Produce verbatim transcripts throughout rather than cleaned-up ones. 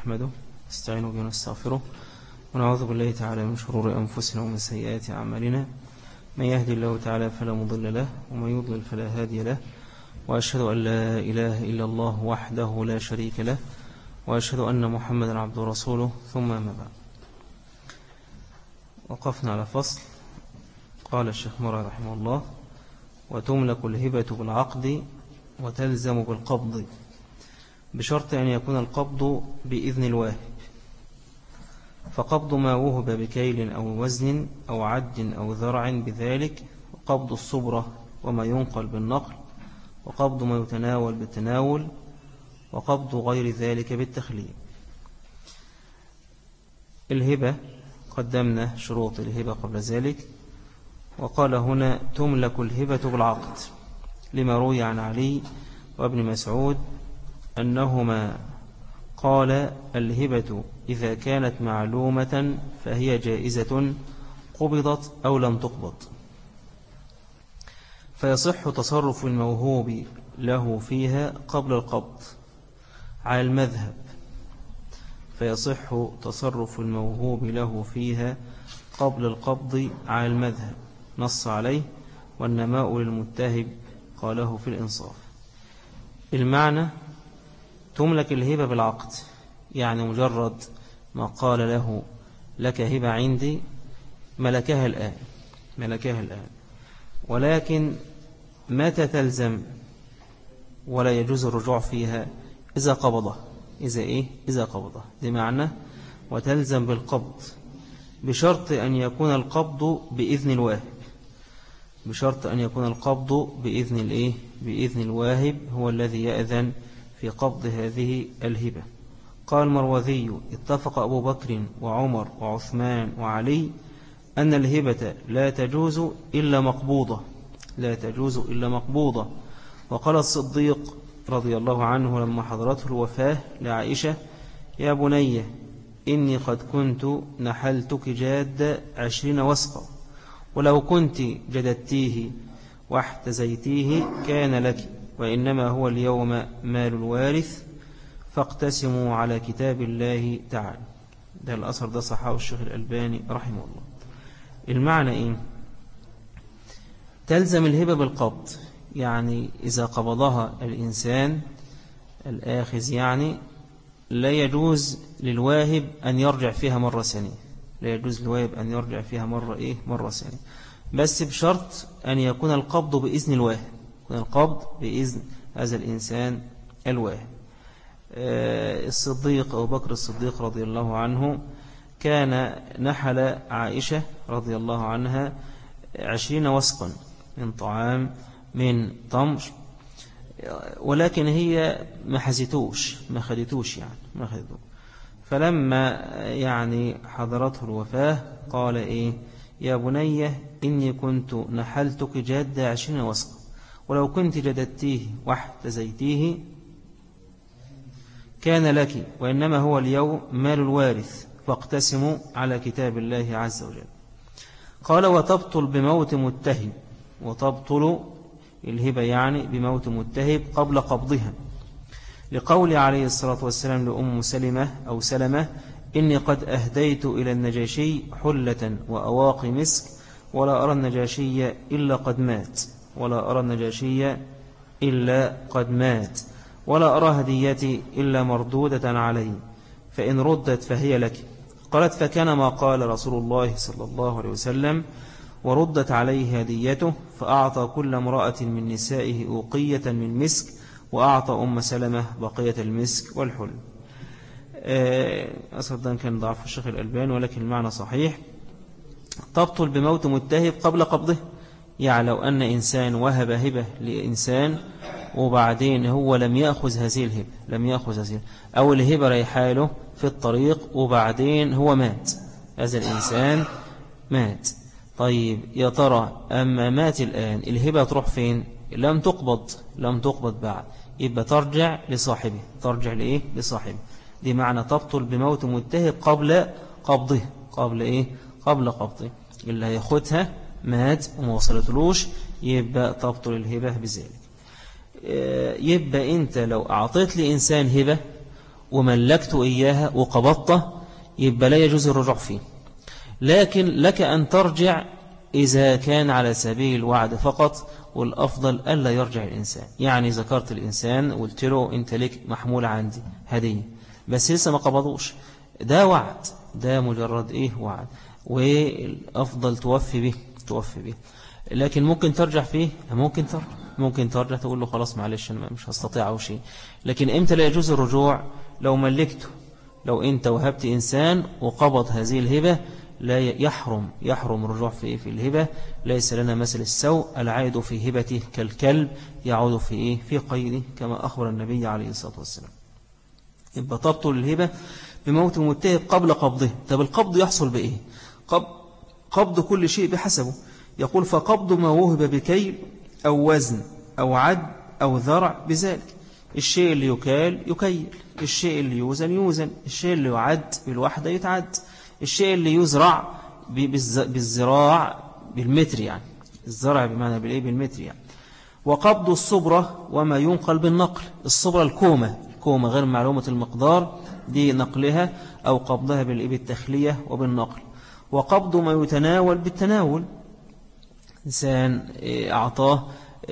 نحمده نستعين به ونستغفره ونعوذ بالله تعالى من شرور أنفسنا ومن سيئات أعمالنا. من يهدي الله تعالى فلا مضل له ومن يضلل فلا هادي له، وأشهد أن لا إله إلا الله وحده لا شريك له، وأشهد أن محمدا عبده ورسوله، ثم ما بعد. وقفنا على فصل قال الشيخ مرعي رحمه الله: وتملك الهبة بالعقد وتلزم بالقبض بشرط أن يكون القبض بإذن الواهب، فقبض ما وهب بكيل أو وزن أو عد أو ذرع بذلك، وقبض الصبرة وما ينقل بالنقل، وقبض ما يتناول بالتناول، وقبض غير ذلك بالتخليل. الهبة قدمنا شروط الهبة قبل ذلك، وقال هنا تملك الهبة بالعقد، لما روي عن علي وابن مسعود أنهما قال: الهبة إذا كانت معلومة فهي جائزة قبضت أو لم تقبض، فيصح تصرف الموهوب له فيها قبل القبض على المذهب فيصح تصرف الموهوب له فيها قبل القبض على المذهب، نص عليه والنماء للمتهب قاله في الإنصاف. المعنى: تملك الهبة بالعقد، يعني مجرد ما قال له لك هبة عندي ملكها الآن ملكها الآن ولكن متى تلزم ولا يجوز الرجوع فيها؟ إذا قبضه إذا إيه إذا قبضه دي معنى وتلزم بالقبض، بشرط أن يكون القبض بإذن الواهب بشرط أن يكون القبض بإذن الإيه بإذن الواهب، هو الذي يأذن في قبض هذه الهبة. قال المروذي: اتفق أبو بكر وعمر وعثمان وعلي أن الهبة لا تجوز إلا مقبوضة لا تجوز إلا مقبوضة. وقال الصديق رضي الله عنه لما حضرته الوفاة لعائشة: يا بني إني قد كنت نحلتك جاد عشرين وسقا، ولو كنت جددتيه واحتزيتيه كان لك، وإنما هو اليوم مال الوارث، فاقتسموا على كتاب الله تعالى. ده الأثر ده صححه الشيخ الألباني رحمه الله. المعنى إيه؟ تلزم الهبة بالقبض، يعني إذا قبضها الإنسان الآخذ يعني لا يجوز للواهب أن يرجع فيها مرة ثانية لا يجوز للواهب أن يرجع فيها مرة إيه مرة ثانية بس بشرط أن يكون القبض بإذن الواهب يكون القبض بإذن هذا الإنسان الواهب. الصديق أبو بكر الصديق رضي الله عنه كان نحل عائشة رضي الله عنها عشرين وسقا من طعام من تمر، ولكن هي ما حزتوش ما خدتوش يعني ما خدتوش فلما يعني حضرته الوفاة قال إيه: يا بني إني كنت نحلتك جاد عشرين وسقا، ولو كنت جددتيه واحتزيتيه كان لك، وإنما هو اليوم مال الوارث، فاقتسموا على كتاب الله عز وجل. قال: وتبطل بموت متهب وتبطل الهبة يعني بموت متهب قبل قبضها، لقول عليه الصلاة والسلام لأم سلمة أو سلمة: إني قد أهديت إلى النجاشي حلة وأواقي مسك، ولا أرى النجاشي إلا قد مات ولا أرى النجاشي إلا قد مات ولا أرى هديتي إلا مردودة علي، فإن ردت فهي لك. قالت: فكان ما قال رسول الله صلى الله عليه وسلم، وردت عليه هديته، فأعطى كل امرأة من نسائه أوقية من مسك، وأعطى أم سلمة بقية المسك والحل. أصلا كان ضعف الشيخ الألباني، ولكن المعنى صحيح. تبطل بموت متهب قبل قبضه، يعني لو أن إنسان وهب هبة لإنسان وبعدين هو لم يأخذ هذه الهبة لم يأخذ هذه أو الهبة ريحاله في الطريق وبعدين هو مات، هذا الإنسان مات. طيب يا ترى أما مات الآن الهبة تروح فين؟ لم تقبض لم تقبض بعد، يبقى ترجع لصاحبه ترجع لإيه لصاحبه. دي معنى تبطل بموت متهب قبل قبضه قبل إيه قبل قبضه. اللي هياخدها مات وما وصلتلوش يبقى تبطل الهبة بذلك. يبقى أنت لو أعطيت لإنسان هبة وملكته إياها وقبضته يبقى لا يجوز الرجوع فيه. لكن لك أن ترجع إذا كان على سبيل الوعد فقط، والأفضل ألا يرجع الإنسان. يعني ذكرت الإنسان وقلت له أنت لك محمولة عندي هدية بس لسه ما قبضوش، ده وعد، ده مجرد إيه وعد، والأفضل توفي به توفي به. لكن ممكن ترجع فيه، ممكن ترجع ممكن ترجع تقول له خلاص معلش أنا مش هستطيع أو شيء. لكن إمتى لا يجوز الرجوع؟ لو ملكته، لو أنت وهبت إنسان وقبض هذه الهبة لا يحرم يحرم الرجوع في في الهبة. ليس لنا مثل السوء، العائد في هبته كالكلب يعود في إيه في قيده، كما أخبر النبي عليه الصلاة والسلام. يبقى تبطل الهبة بموت المتهب قبل قبضه. طب القبض يحصل بإيه؟ قبض كل شيء بحسبه. يقول فقبض ما وهب بكيل أو وزن أو عد أو ذرع بذلك. الشيء اللي يكال يكيل، الشيء اللي يوزن يوزن، الشيء اللي يعد بالوحدة يتعد، الشيء اللي يزرع بالزراع بالمتر، يعني الزرع بمعنى بالإيه بالمتر يعني. وقبض الصبرة وما ينقل بالنقل. الصبرة الكومة، الكومة غير معلومة المقدار دي نقلها أو قبضها بالإيه بالتخلية وبالنقل. وقبض ما يتناول بالتناول، إنسان أعطاه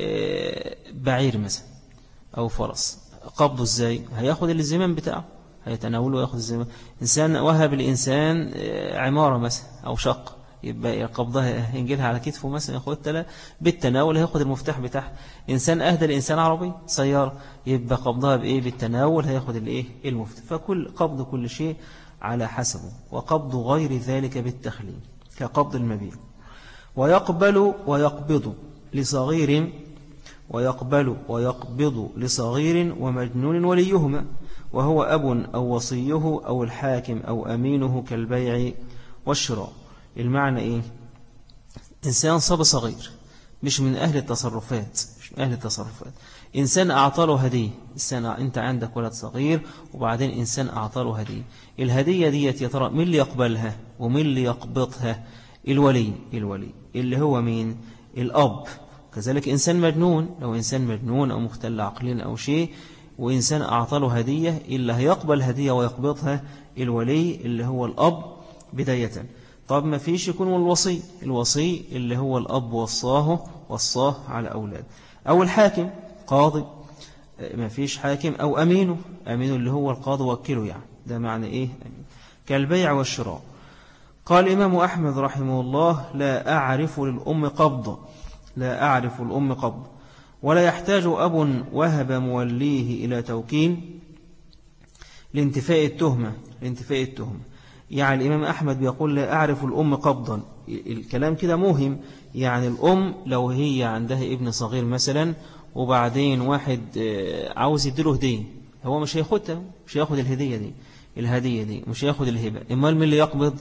بعير مثلا أو فرس، قبضه إزاي؟ هياخد الزمام بتاعه، هيتناوله ويأخذ الزمام. إنسان وهب الإنسان عمارة مثلا أو شقة، يبقى قبضها ينجلها على كتفه مثلا ياخدها بالتناول، هياخد المفتاح بتاعها. إنسان أهدى الإنسان عربي سيارة، يبقى قبضها بإيه بالتناول، هياخد الإيه المفتاح. فكل قبض كل شيء على حسبه. وقبض غير ذلك بالتخليل كقبض المبيع. ويقبل ويقبض لصغير ويقبل ويقبض لصغير ومجنون وليهما، وهو أب أو وصيه أو الحاكم أو أمينه كالبيع والشراء. المعنى إيه؟ إنسان صاب صغير مش من أهل التصرفات، مش من أهل التصرفات. إنسان أعطاله هدية، إنسان أنت عندك ولد صغير وبعدين إنسان أعطاله هدية. الهدية دي يا ترى مين اللي يقبلها ومين اللي يقبضها؟ الولي الولي اللي هو مين؟ الأب. كذلك إنسان مجنون، لو إنسان مجنون أو مختل عقلين أو شيء وإنسان أعطاله هدية، اللي هيقبل هدية ويقبضها الولي اللي هو الأب بداية. طب ما فيش يكون الوصي، الوصي اللي هو الأب وصاه وصاه على أولاد، أو الحاكم قاضي، ما فيش حاكم، أو أمينه، أمينه اللي هو القاضي وكله يعني. ده معنى إيه؟ كالبيع والشراء. قال الإمام أحمد رحمه الله لا أعرف للأم قبض، لا أعرف الأم قبض. ولا يحتاج أب وهب موليه إلى توكين لانتفاء التهمة لانتفاء التهمة يعني الإمام أحمد بيقول لا أعرف الأم قبضا. الكلام كده مهم. يعني الأم لو هي عندها ابن صغير مثلا وبعدين واحد عاوز يديله هدية، هو مش هياخدها، مش هياخد الهدية دي الهدية دي مش هياخد الهبة. إما من اللي يقبض؟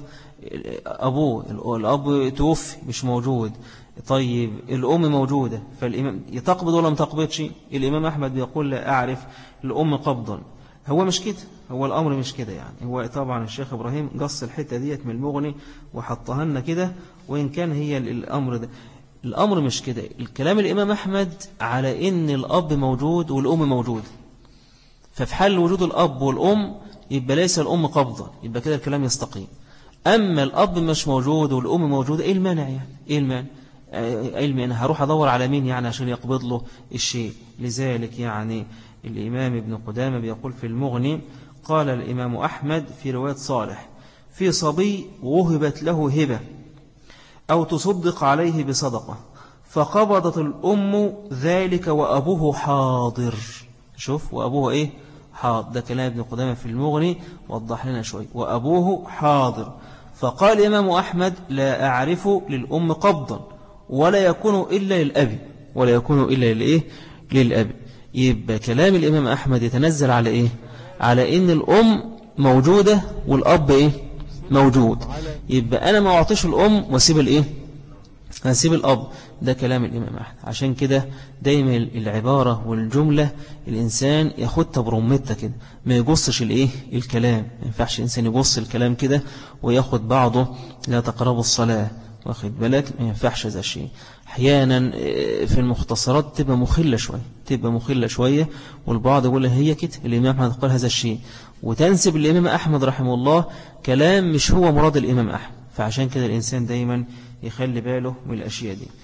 أبوه، الأب توفي مش موجود. طيب الأم موجودة، فالإمام يتقبض ولا متقبضش؟ الإمام أحمد بيقول لا أعرف الأم قبضا. هو مش كده، هو الأمر مش كده يعني. هو طبعا الشيخ إبراهيم قص الحتة ديت من المغني وحطها لنا كده، وإن كان هي الأمر ده الأمر مش كده. الكلام الإمام أحمد على إن الأب موجود والأم موجود، ففي حال وجود الأب والأم يبقى ليس الأم قبضا، يبقى كده الكلام يستقيم. أما الأب مش موجود والأم موجودة، إيه المانع يعني؟ إيه المانع؟ إيه المانع؟ هروح أدور على مين يعني عشان يقبض له الشيء؟ لذلك يعني الإمام ابن قدامة بيقول في المغني قال الإمام أحمد في رواية صالح في صبي وهبت له هبة أو تصدق عليه بصدقة فقبضت الأم ذلك وأبوه حاضر. شوف وأبوه إيه؟ حاضر. ده كلام ابن قدامة في المغني، وضح لنا شوي. وأبوه حاضر. فقال الإمام أحمد لا أعرف للأم قبضا ولا يكون إلا للأب ولا يكون إلا للإيه؟ للأب. يبقى كلام الإمام أحمد يتنزل على إيه؟ على إن الأم موجودة والأب إيه؟ موجود. يبقى أنا ما أعطيش الأم واسيب الإيه؟ هسيب الأب. ده كلام الإمام أحمد. عشان كده دايما العبارة والجملة الإنسان ياخدها برمتها كده، ما يقصش الإيه؟ الكلام. ما ينفعش الإنسان يقص الكلام كده وياخد بعضه لا تقربوا الصلاة، واخد بالك؟ ما ينفعش ذا شيء. احيانا في المختصرات تبقى مخلة شوية تبقى مخلة شوية والبعض يقول هي كده الإمام أحمد قال هذا الشيء، وتنسب الإمام أحمد رحمه الله كلام مش هو مراد الإمام أحمد. فعشان كده الإنسان دايما يخلي باله من الأشياء دي.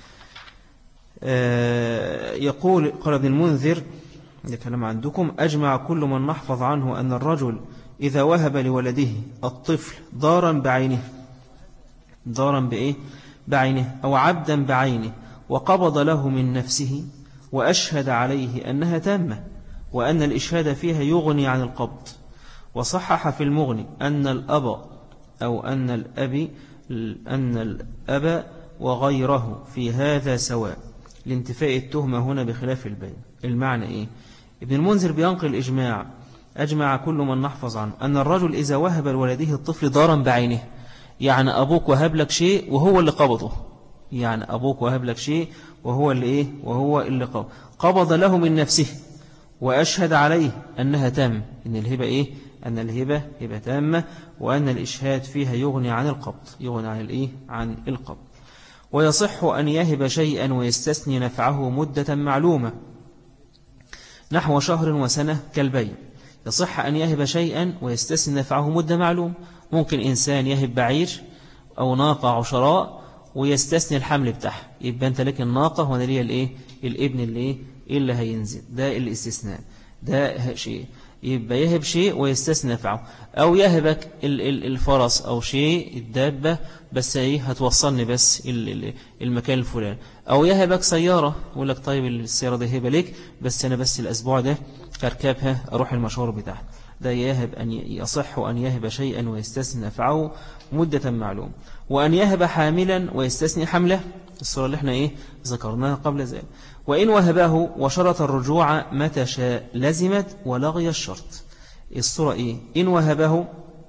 آه يقول قال ابن المنذر، ده كلام عندكم: أجمع كل من نحفظ عنه أن الرجل إذا وهب لولده الطفل دارا بعينه، دارا بإيه؟ بعينه، أو عبدا بعينه، وقبض له من نفسه وأشهد عليه أنها تامة، وأن الإشهاد فيها يغني عن القبض. وصحح في المغني أن الأب أو أن الأب أن الأب وغيره في هذا سواء، لانتفاء التهمة هنا بخلاف البين. المعنى إيه؟ ابن المنذر بينقل الإجماع: أجمع كل من نحفظ عنه أن الرجل إذا وهب لولده الطفل دارا بعينه، يعني أبوك وهب لك شيء وهو اللي قبضه، يعني أبوك وهب لك شيء وهو اللي إيه؟ وهو اللي قبض قبض له من نفسه وأشهد عليه أنها تام، إن الهبة إيه؟ أن الهبة هبة تامة، وأن الإشهاد فيها يغني عن القبض، يغني عن الإيه؟ عن القبض. ويصح أن يهب شيئا ويستثني نفعه مدة معلومة نحو شهر وسنة كالبيع. يصح أن يهب شيئا ويستثني نفعه مدة معلومة. ممكن إنسان يهب بعير أو ناقة عشراء ويستثني الحمل بتاعها، يبقى أنت لك الناقة وأنا لي الإيه؟ الابن اللي إيه؟ اللي هينزل، ده الاستثناء، ده شيء. يبقى يهب شيء ويستثني نفعه. أو يهبك الفرس أو شيء الدابة بس ايه هتوصلني بس المكان الفلاني. أو يهبك سيارة يقول لك طيب السيارة دي هبة لك بس أنا بس الأسبوع ده أركبها أروح المشوار بتاعها. ده يهب أن يصح أن يهب شيئا ويستثني نفعه مدة معلومة. وأن يهب حاملا ويستثني حمله، الصورة اللي احنا ايه ذكرناها قبل ذلك. وإن وهبه وشرط الرجوع متى شاء لزمت ولغي الشرط. الصورة إيه؟ إن وهبه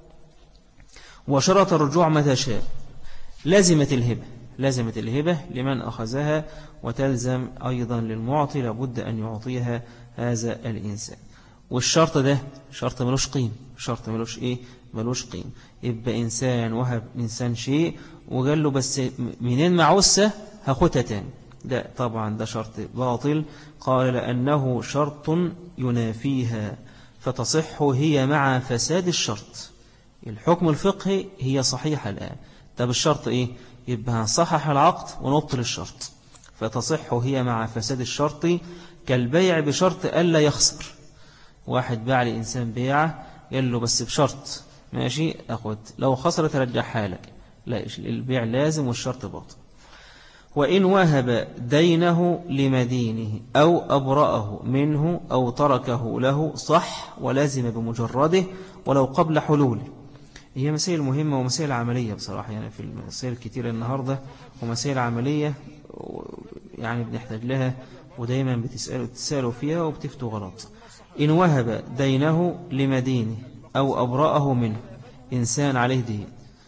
وشرط الرجوع متى شاء لزمت الهبة، لزمت الهبة لمن أخذها، وتلزم أيضا للمعطي لابد أن يعطيها هذا الإنسان. والشرط ده شرط ملوش قيم، شرط ملوش إيه؟ ملوش قيم. يبقى إنسان وهب إنسان شيء وقال له بس منين معوسة هاخدها تاني، ده طبعا ده شرط باطل. قال لأنه شرط ينافيها فتصح هي مع فساد الشرط. الحكم الفقهي هي صحيحة الآن، طب الشرط إيه؟ يبقى هنصحح العقد ونبطل الشرط، فتصح هي مع فساد الشرط كالبيع بشرط ألا يخسر. واحد باع لإنسان بيعه قال له بس بشرط ماشي أخذ، لو خسر ترجعها لك، لا البيع لازم والشرط باطل. وإن وهب دينه لمدينه أو أبرأه منه أو تركه له صح ولازم بمجرده ولو قبل حلوله. هي مسائل مهمة ومسائل عملية بصراحة، يعني في المسائل كتير النهاردة ومسائل عملية يعني بنحتاج لها ودايما بتسألوا تسألوا فيها وبتفتوا غلط. إن وهب دينه لمدينه أو أبرأه منه، إنسان عليه دين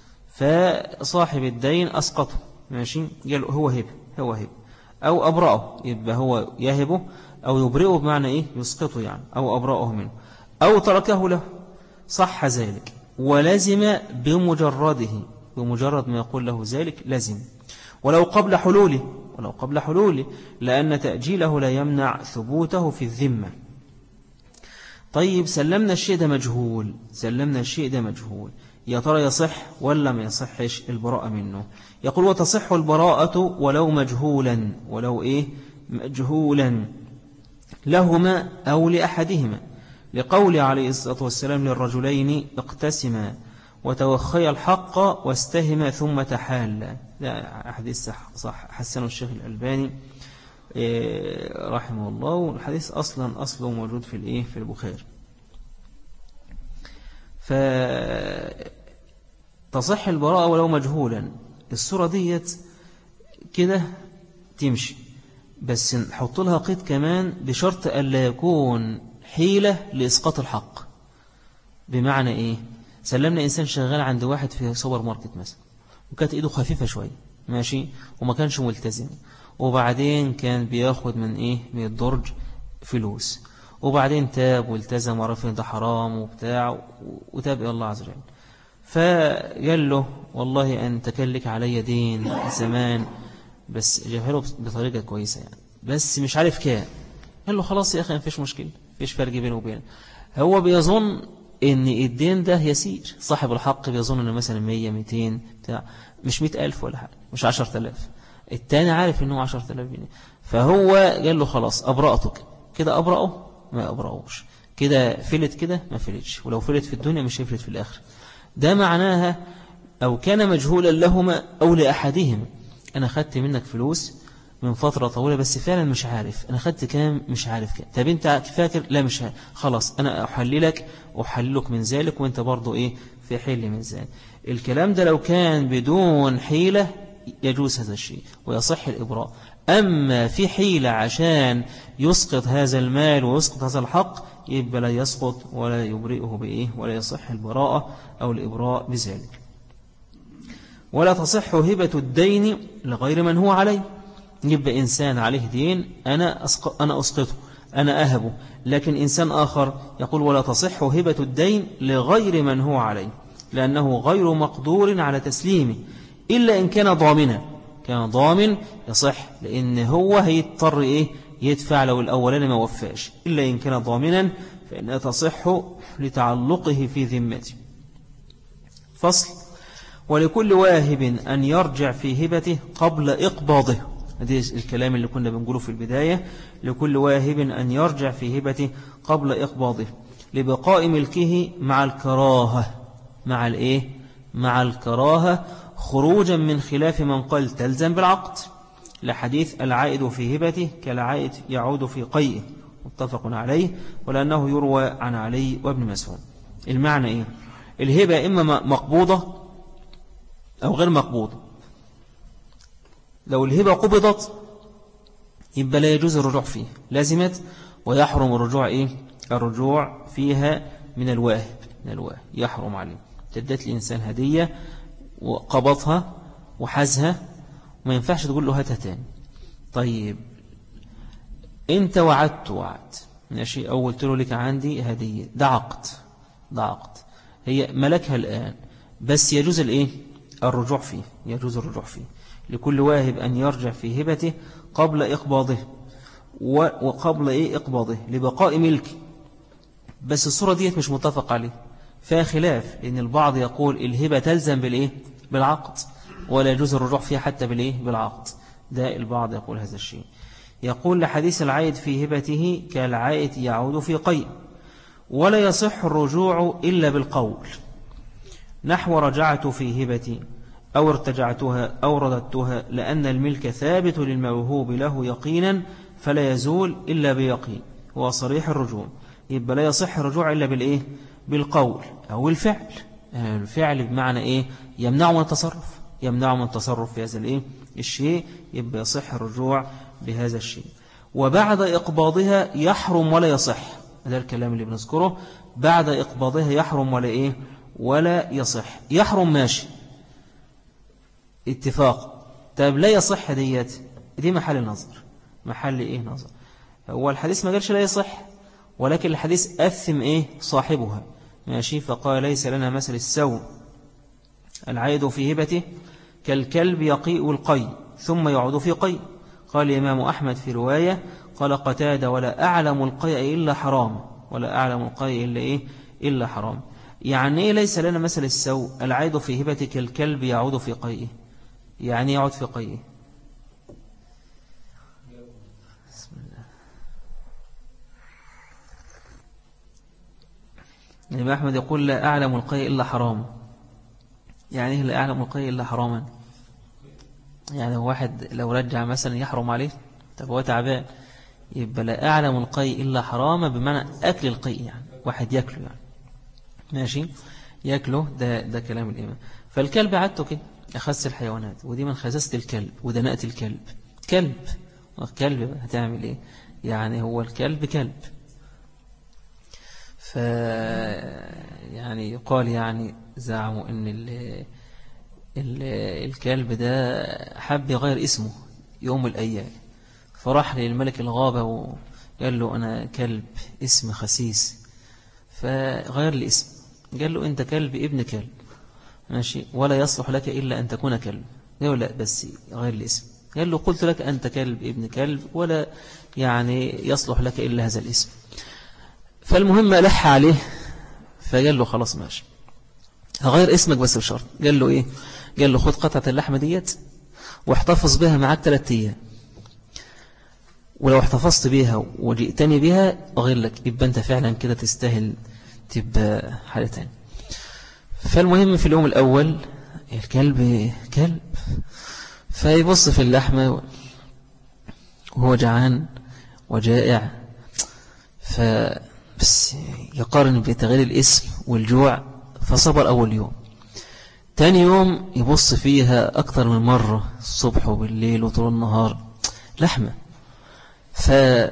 فصاحب الدين أسقطه ماشي، قال هو هب هو هب أو أبرأه، يبقى هو يهبه أو يبرئه بمعنى إيه يسقطه يعني، أو أبرأه منه أو تركه له صح ذلك ولزم بمجرده، بمجرد ما يقول له ذلك لزم ولو قبل حلوله، ولو قبل حلوله لأن تأجيله لا يمنع ثبوته في الذمة. طيب سلمنا الشيء ده مجهول، سلمنا الشيء ده مجهول، يا ترى يصح ولا ما يصحش البراءة منه؟ يقول وتصح البراءة ولو مجهولا، ولو إيه مجهولا لهما أو لأحدهما، لقول عليه الصلاة والسلام للرجلين اقتسما وتوخي الحق واستهما ثم تحال. لا حديث صح حسنه الشيخ الألباني رحمه الله، والحديث أصلا أصله موجود في الإيه في البخاري. فتصح البراءة ولو مجهولا. الصورة ديت كده تمشي، بس نحط لها قيد كمان بشرط ألا يكون حيلة لإسقاط الحق. بمعنى إيه؟ سلمنا إنسان شغال عند واحد في سوبر ماركت مثلا، وكانت إيده خفيفة شوية ماشي وما كانش ملتزم، وبعدين كان بياخد من إيه من الدرج فلوس، وبعدين تاب والتزم وعرف إن ده حرام وبتاع وتاب إلى الله عز وجل. فقال له والله أنت كان لك علي دين زمان بس جابها له بطريقة كويسة يعني، بس مش عارف كام. قال له خلاص يا أخي مفيش مشكلة، مفيش فرق بينه وبينه. هو بيظن إن الدين ده يسير، صاحب الحق بيظن إنه مثلا مية ميتين بتاع، مش مئة ألف ولا حاجة، مش عشرة آلاف. التاني عارف إنه عشرة آلاف جنيه، فهو قال له خلاص أبرأتك كده. أبرأه؟ ما أبرأوش كده. فلت كده؟ ما فلتش. ولو فلت في الدنيا مش هيفلت في الآخر. ده معناها أو كان مجهولا لهما أو لأحدهما. أنا خدت منك فلوس من فترة طويلة بس فعلا مش عارف أنا خدت كام، مش عارف كام. طب أنت فاكر؟ لا مش عارف. خلاص أنا أحللك أحللك من ذلك وأنت برضو إيه في حل من ذلك. الكلام ده لو كان بدون حيلة يجوز هذا الشيء ويصح الإبراء. أما في حيلة عشان يسقط هذا المال ويسقط هذا الحق يبقى لا يسقط ولا يبرئه بإيه ولا يصح البراءة أو الإبراء بذلك. ولا تصح هبة الدين لغير من هو عليه. يبقى إنسان عليه دين أنا أسقط أنا أسقطه أنا أهبه، لكن إنسان آخر يقول ولا تصح هبة الدين لغير من هو عليه لأنه غير مقدور على تسليمه إلا إن كان ضامنا. كان ضامن يصح، لأن هو هيضطر إيه يدفع لو الأولاني ما وفاش. إلا إن كان ضامنا فإنها تصح لتعلقه في ذمته. فصل. ولكل واهب أن يرجع في هبته قبل إقباضه. هذا الكلام اللي كنا بنقوله في البداية. لكل واهب أن يرجع في هبته قبل إقباضه لبقاء ملكه مع الكراهة. مع الإيه؟ مع الكراهة خروجا من خلاف من قال تلزم بالعقد، لحديث العائد في هبته كالعائد يعود في قيئه متفق عليه، ولأنه يروى عن علي وابن مسعود. المعنى إيه؟ الهبة إما مقبوضة أو غير مقبوضة. لو الهبة قبضت يبقى لا يجوز الرجوع فيه، لازمت، ويحرم الرجوع إيه؟ الرجوع فيها من الواهب. من الواهب يحرم عليه. تدت الإنسان هدية وقبضها وحزها وما ينفعش تقول له هاتها تاني. طيب انت وعدت وعد ماشي، أو قلت له لك عندي هدية، ده عقد، ده عقد، هي ملكها الآن، بس يجوز الإيه؟ الرجوع فيه. يجوز الرجوع فيه. لكل واهب أن يرجع في هبته قبل إقباضه وقبل إيه إقباضه لبقاء ملكه. بس الصورة ديت مش متفق عليه، فيها خلاف، لأن البعض يقول الهبة تلزم بالإيه؟ بالعقد، ولا يجوز الرجوع فيها حتى بالإيه؟ بالعقد. ده البعض يقول هذا الشيء. يقول لحديث العائد في هبته كالعائد يعود في قيء. ولا يصح الرجوع إلا بالقول، نحو رجعت في هبتي أو ارتجعتها أو رددتها، لأن الملك ثابت للموهوب له يقينا فلا يزول إلا بيقين، هو صريح الرجوع. يبقى لا يصح الرجوع إلا بالإيه؟ بالقول أو الفعل. الفعل بمعنى إيه؟ يمنع من التصرف، يمنع من التصرف في هذا الإيه؟ الشيء. يبقى يصح الرجوع بهذا الشيء. وبعد إقباضها يحرم ولا يصح. هذا الكلام اللي بنذكره. بعد إقباضها يحرم ولا إيه؟ ولا يصح. يحرم ماشي اتفاق. طيب لا يصح ديت، دي محل نظر. محل إيه نظر؟ هو الحديث ما قالش لا يصح، ولكن الحديث أثم إيه صاحبها ماشي. فقال ليس لنا مثل السوء العائد في هبته كالكلب يقيء القي ثم يعود في قي. قال الإمام أحمد في رواية قال قتادة ولا أعلم القيء إلا حرام. ولا أعلم القيء إلا إيه؟ إلا حرام. يعني إيه ليس لنا مثل السوء العائد في هبته كالكلب يعود في قيئه؟ يعني يعود في قيئه. بسم الله. الإمام أحمد يقول لا أعلم القيء إلا حرام. يعني لا أعلم القيء إلا حراما. يعني واحد لو رجع مثلا يحرم عليه، طب هو تعبان، يبقى لا أعلم القيء إلا حراما بمعنى أكل القيء، يعني واحد يأكله يعني ماشي يأكله. ده, ده كلام الإمام. فالكلب عادته كده أخس الحيوانات، ودي من خساسة الكلب ودناءة الكلب. كلب كلب هتعمل إيه؟ يعني هو الكلب كلب. ف يعني يقال يعني زعموا إن ال ال الكلب ده حب يغير اسمه يوم الأيام، فراح للملك الغابة وقال له أنا كلب اسم خسيس، فغير لي اسم. قال له أنت كلب ابن كلب ماشي، ولا يصلح لك إلا أن تكون كلب. قال له لا بس غير لي اسم. قال له قلت لك أنت كلب ابن كلب ولا يعني يصلح لك إلا هذا الاسم. فالمهم ألح عليه فقال له خلاص ماشي هغير اسمك بس بشرط. قال له إيه؟ قال له خد قطعة اللحمة ديت واحتفظ بها معاك ثلاثة أيام، ولو احتفظت بيها وجئتني بها أغير لك، يبقى أنت فعلا كده تستاهل تبقى حاجة تانية. فالمهم في اليوم الأول الكلب كلب، فيبص في اللحمة وهو جعان وجائع، فبس يقارن بتغيير الاسم والجوع، فصبر أول يوم. تاني يوم يبص فيها أكتر من مرة الصبح وبالليل وطول النهار لحمة، ف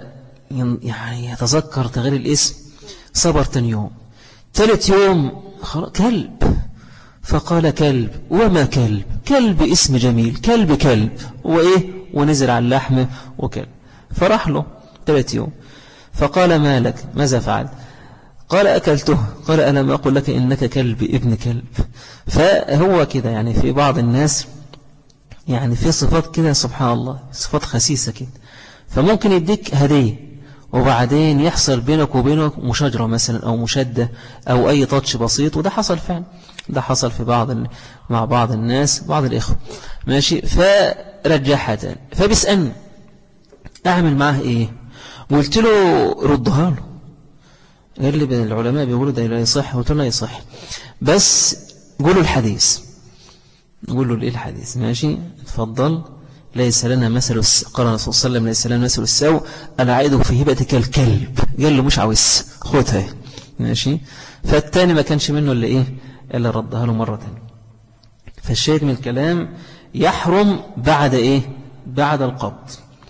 يعني يتذكر تغيير الاسم، صبر تاني يوم. ثالث يوم كلب، فقال كلب وما كلب، كلب اسم جميل، كلب كلب وإيه، ونزل على اللحمة وكلب. فراح له ثالث يوم فقال ما لك، ماذا فعل؟ قال أكلته. قال أنا ما أقول لك إنك كلب ابن كلب. فهو كده يعني في بعض الناس يعني في صفات كده سبحان الله، صفات خسيسة كده، فممكن يديك هدية وبعدين يحصل بينك وبينك مشاجرة مثلا أو مشدة أو أي تاتش بسيط، وده حصل فعلا، ده حصل في بعض مع بعض الناس بعض الإخوة ماشي. فرجعها تاني، فبيسألني أعمل معاه إيه؟ قلت له ردها له. قال لي العلماء بيقولوا ده لا يصح. قلت له لا يصح، بس قولوا الحديث، قولوا له إيه الحديث ماشي تفضل. ليس لنا مثل الس... قال الرسول صلى الله عليه وسلم ليس لنا مثل السوء العائد في هبتك الكلب. قال له مش عاوز خدها ماشي. فالتاني ما كانش منه إلا إيه، إلا ردها له مرة تانية. فالشاهد من الكلام يحرم بعد إيه، بعد القبض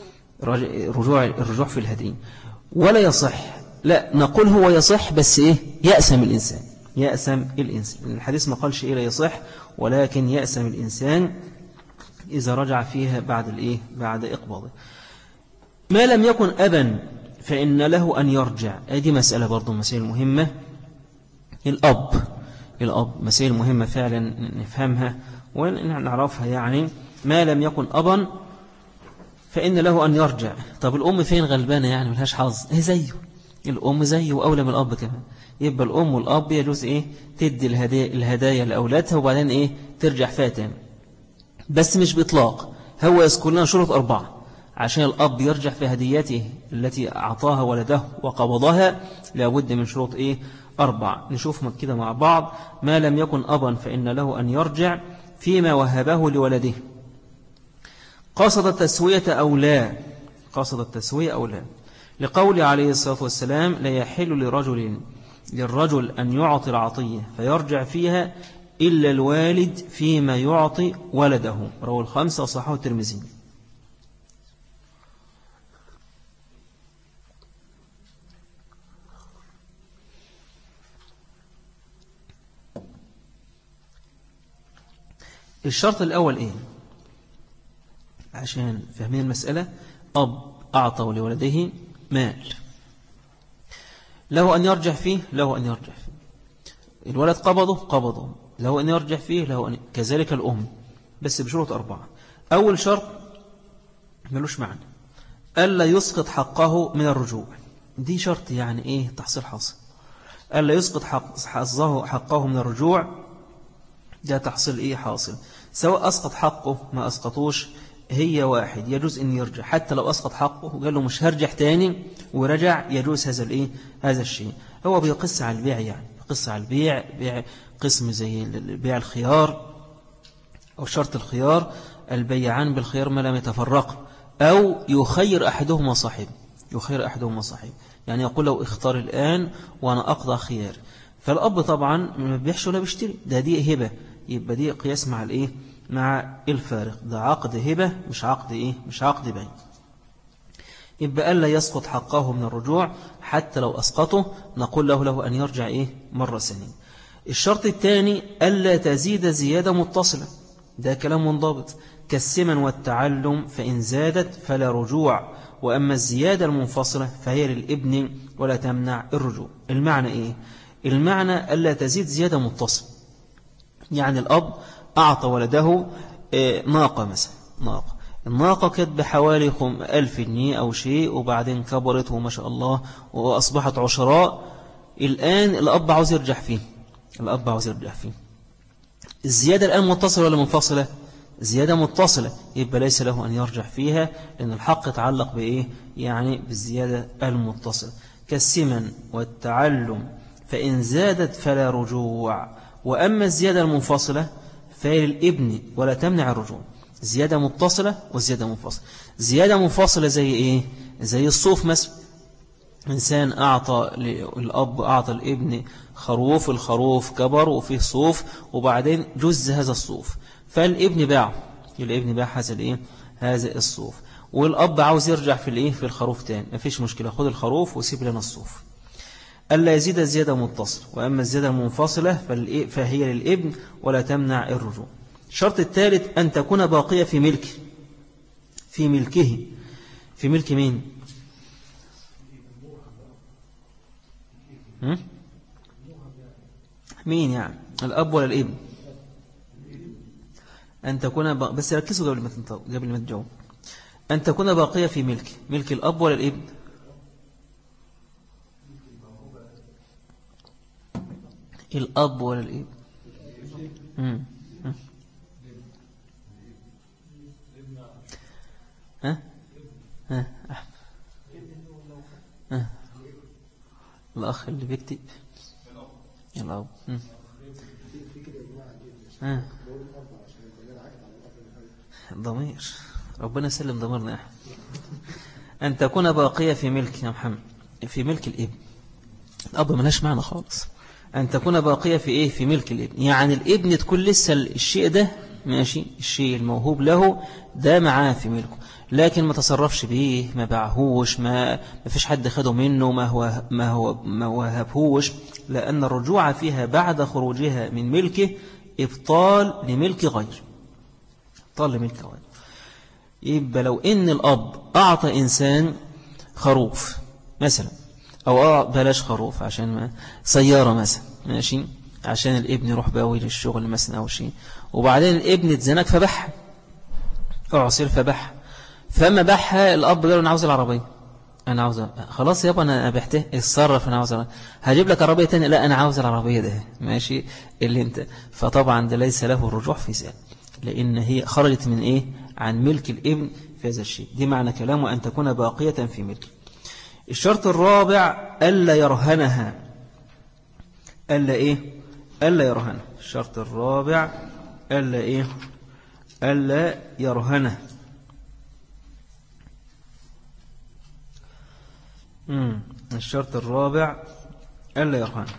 رجوع الرجوع في الهدي، ولا يصح. لا نقول هو يصح بس إيه، يأسم الإنسان، يأسم الإنسان. الحديث ما قالش إيه لا يصح، ولكن يأسم الإنسان إذا رجع فيها بعد الإيه، بعد إقباضه. ما لم يكن أبا فإن له أن يرجع. هذه مسألة برضو مسائل مهمة. الأب الأب مسائل مهمة فعلا نفهمها ونعرفها. يعني ما لم يكن أبا فإن له أن يرجع. طب الأم فين غلبانة يعني ملهاش حظ؟ هي زيه، الأم زيه وأولى من الأب كمان. يبقى الأم والأب يجوز إيه، تدي الهدايا, الهدايا لأولادها وبعدين إيه ترجع فيها تاني، بس مش بإطلاق. هو يذكر لنا شروط أربعة عشان الأب يرجع في هديته التي أعطاها ولده وقبضها. لابد من شروط إيه، أربعة. نشوف كده مع بعض. ما لم يكن أبا فإن له أن يرجع فيما وهبه لولده، قصد التسوية أو لا، قصد التسوية أو لا، لقول عليه الصلاة والسلام لا يحل لرجل للرجل أن يعطي العطية فيرجع فيها إلا الوالد فيما يعطي ولده. رواه الخمسة وصححه الترمذي. الشرط الأول إيه عشان فهمين المسألة؟ أب أعطى لولده مال، له أن يرجع فيه، له أن يرجع فيه. الولد قبضه قبضه، له أن يرجع فيه، له أن... كذلك الأم، بس بشروط أربعة. أول شرط ملوش معنى، ألا يسقط حقه من الرجوع. دي شرط يعني إيه، تحصيل حاصل. ألا يسقط حق... حظه حقه من الرجوع، ده تحصيل إيه حاصل. سواء أسقط حقه ما أسقطوش هي واحد، يجوز أن يرجع. حتى لو أسقط حقه وقال له مش هرجع تاني ورجع، يجوز هذا الإيه، هذا الشيء. هو بيقص على البيع، يعني بيقص على البيع، بيع قسم زي بيع الخيار أو شرط الخيار، البيعان بالخيار ما لم يتفرق، أو يخير أحدهما صاحب، يخير أحدهما صاحب، يعني يقول له اختار الآن وأنا أقضى خيار. فالأب طبعا ما بيحش ولا بيشتري، ده دي هبة، يبقى دي قياس مع الإيه، مع الفارق. ده عقد هبة مش عقد إيه، مش عقد بيع. يبقى ألا يسقط حقه من الرجوع، حتى لو أسقطه نقول له له أن يرجع إيه، مرة ثانية. الشرط الثاني ألا تزيد زيادة متصلة، ده كلام منضبط، كالسمن والتعلم، فإن زادت فلا رجوع، وأما الزيادة المنفصلة فهي للابن ولا تمنع الرجوع. المعنى إيه؟ المعنى ألا تزيد زيادة متصلة. يعني الأب أعطى ولده ناقة مثلا، ناقة، الناقة كانت بحوالي ألف جنيه أو شيء، وبعدين كبرت وما شاء الله وأصبحت عشراء، الآن الأب عاوز يرجع فيه الأب عاوز يرجع فيه الزيادة الآن متصلة ولا منفصلة؟ زيادة متصلة، يبقى ليس له أن يرجع فيها، لأن الحق يتعلق بإيه؟ يعني بالزيادة المتصلة كالسمن والتعلم، فإن زادت فلا رجوع. وأما الزيادة المنفصلة فهي للابن ولا تمنع الرجوع. زيادة متصلة وزيادة منفصلة. زيادة منفصلة زي إيه؟ زي الصوف مثلا، إنسان أعطى الأب أعطى الابن خروف، الخروف كبر وفيه صوف، وبعدين جز هذا الصوف، فالابن باع الابن باع هذا الإيه؟ هذا الصوف، والأب عاوز يرجع في الإيه؟ في الخروف تاني، ما فيش مشكلة، خد الخروف وسيب لنا الصوف. ألا يزيد الزيادة متصل، وأما الزيادة المنفصلة فهي للابن ولا تمنع الرجوع. الشرط الثالث أن تكون باقية في ملكه في ملكه في ملك مين؟ هم؟ مين يعني؟ الأب ولا الابن؟ أن تكون ب... بس ركزوا قبل ما تنطق... قبل ما تجاوب. أن تكون باقية في ملك ملك الأب ولا الابن؟ الأب ولا الابن؟ هم؟ هم؟ ها؟ ها؟ ها؟ الأخ اللي بيكتب الأب. ها؟ ضمير، ربنا سلم ضميرنا. أن تكون باقية في ملك يا محمد في ملك الابن. الأب ملاش معنى خالص. أن تكون باقية في إيه؟ في ملك الابن، يعني الابن تكون لسه الشيء ده ماشي، الشيء الموهوب له ده معاه في ملكه، لكن ما تصرفش بيه، ما باعهوش، ما ما فيش حد خده منه، ما هو ما هو ما وهبهوش، لأن الرجوع فيها بعد خروجها من ملكه إبطال لملك غير إبطال لملك غير. يبقى لو إن الأب أعطى إنسان خروف مثلا، أو آه بلاش خروف عشان ما سيارة مثلا ماشي، عشان الابن يروح باوي للشغل مثلا أو شيء، وبعدين الابن اتزنك فبح أعصر فبح، فما بحها الأب قال أنا عاوز العربية، أنا عاوز خلاص يابا أنا بحته اتصرف، أنا عاوز هجيب لك عربية تانية، لا أنا عاوز العربية ده ماشي اللي أنت، فطبعا ده ليس له الرجوع في ذلك، لأن هي خرجت من إيه؟ عن ملك الابن في هذا الشيء. دي معنى كلامه أن تكون باقية في ملك. الشرط الرابع ألا يرهنها. ألا إيه؟ ألا يرهنها. الشرط الرابع ألا إيه؟ ألا يرهنها. مم. الشرط الرابع ألا يرهنها.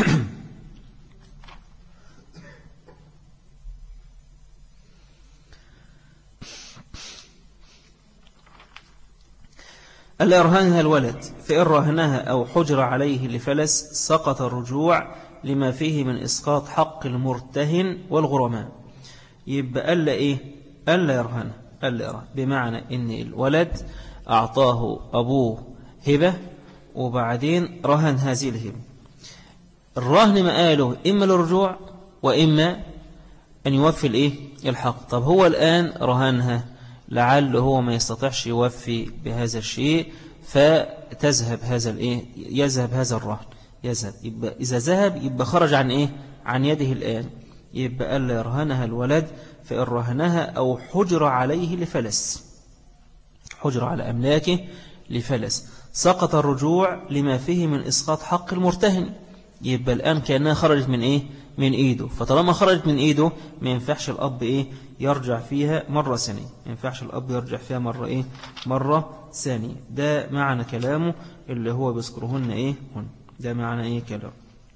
ألا يرهنها الولد، فإن رهنها أو حجر عليه لفلس سقط الرجوع لما فيه من إسقاط حق المرتهن والغرماء. يبقى ألا إيه؟ ألا يرهنها. ألا يرهن بمعنى إن الولد أعطاه أبوه هبة وبعدين رهن هذه الهبة. الرهن ما قاله إما للرجوع وإما أن يوفي الإيه؟ الحق. طب هو الآن رهنها، لعل هو ما يستطيعش يوفي بهذا الشيء، فتذهب هذا الإيه؟ يذهب هذا الرهن يذهب. يبقى إذا ذهب يبقى خرج عن إيه؟ عن يده الآن. يبقى ألا يرهنها الولد، فإن رهنها أو حجر عليه لفلس، حجر على أملاكه لفلس، سقط الرجوع لما فيه من إسقاط حق المرتهن. يبقى الآن كأنها خرجت من إيه؟ من إيده. فطالما خرجت من إيده ما ينفعش الأب إيه؟ يرجع فيها مرة ثانية. ما ينفعش الأب يرجع فيها مرة إيه؟ مرة ثانية. ده معنى كلامه اللي هو بيذكرهن إيه؟ هن. ده معنى إيه كلام.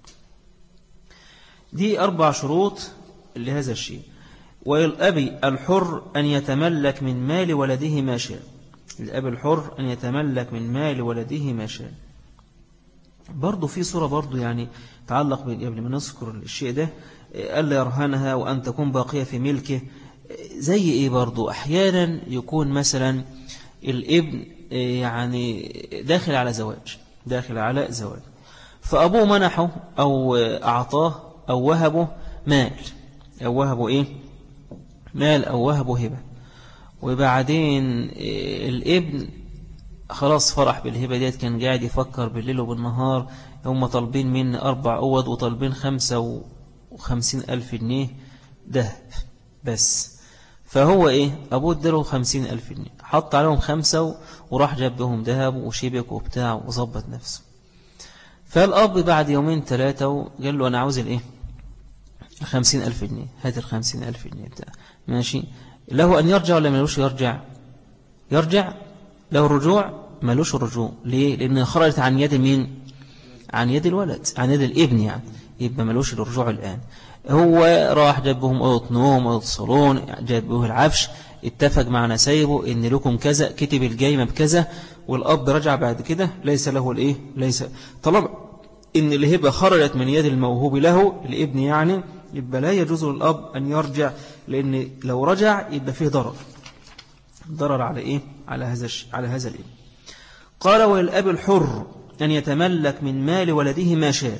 دي أربع شروط لهذا الشيء. والأب الحر أن يتملك من مال ولده ما شاء. الأب الحر أن يتملك من مال ولده ما شاء. برضو في صورة برضو يعني تعلق قبل ما نذكر الشيء ده، ألا يرهنها وأن تكون باقية في ملكه. زي إيه برضو؟ أحيانا يكون مثلا الابن يعني داخل على زواج داخل على زواج فأبوه منحه أو أعطاه أو وهبه مال أو وهبه إيه؟ مال أو وهبه هبة، وبعدين الابن خلاص فرح بالهبة ديت، كان قاعد يفكر بالليل وبالنهار، هم طالبين مني أربع أوض وطالبين خمسة وخمسين ألف جنيه دهب بس. فهو إيه أبوه اداله خمسين ألف جنيه، حط عليهم خمسة وراح جاب بهم دهب وشبك وبتاع وظبط نفسه. فالأب بعد يومين ثلاثة قال له أنا عاوز الإيه خمسين ألف جنيه، هات الخمسين ألف جنيه بتاع. ماشي، له أن يرجع ولا ملوش يرجع؟ يرجع، له الرجوع؟ ملوش الرجوع. ليه؟ لأن خرجت عن يد مين؟ عن يد الولد، عن يد الابن يعني، يبقى ملوش الرجوع الآن. هو راح جابهم أوضة نوم، أوضة صالون، جابوه العفش، اتفق مع نسايبه إن لكم كذا، كتب الجايمة بكذا، والأب رجع بعد كده ليس له الإيه، ليس طالما إن الهبة خرجت من يد الموهوب له الابن يعني، يبقى لا يجوز للأب أن يرجع، لأن لو رجع يبقى فيه ضرر، ضرر على إيه؟ على هذا على هذا الابن. قال وللأب الحر أن يتملك من مال ولده ما شاء.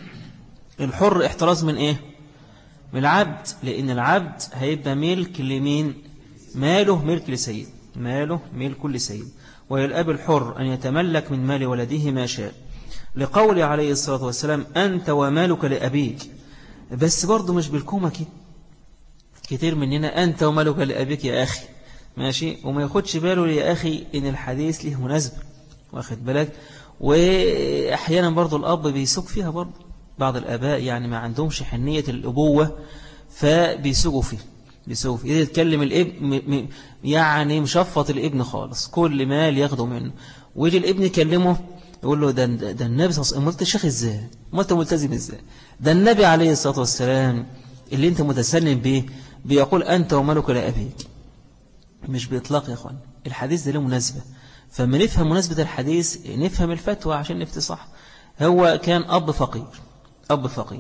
الحر احتراز من إيه؟ من العبد، لأن العبد هيبقى ملك لمين؟ ماله ملك لسيد، ماله ملك لسيد. وللأب الحر أن يتملك من مال ولده ما شاء، لقول عليه الصلاة والسلام أنت ومالك لأبيك. بس برضو مش بالكومة كده، كتير مننا أنت ومالك لأبيك يا أخي، ماشي، وما ياخدش باله يا أخي إن الحديث له مناسبة، واخد بالك. وأحيانا برضو الأب بيسوق فيها، برضو بعض الآباء يعني ما عندهمش حنية الأبوة فبيسوقوا فيه، بيسوقوا فيه يتكلم الابن يعني مشفط الابن خالص، كل مال ياخده منه، ويجي الابن يكلمه يقول له ده, ده النبي صلى الله عليه وسلم. قلت الشيخ ازاي؟ ما انت ملتزم ازاي؟ ده النبي عليه الصلاة والسلام اللي انت متسلم به بيقول أنت ومالك لأبيك، مش بإطلاق يا أخوان. الحديث ده له مناسبة، فما نفهم مناسبة الحديث نفهم الفتوى عشان نفتي صح. هو كان أب فقير، أب فقير،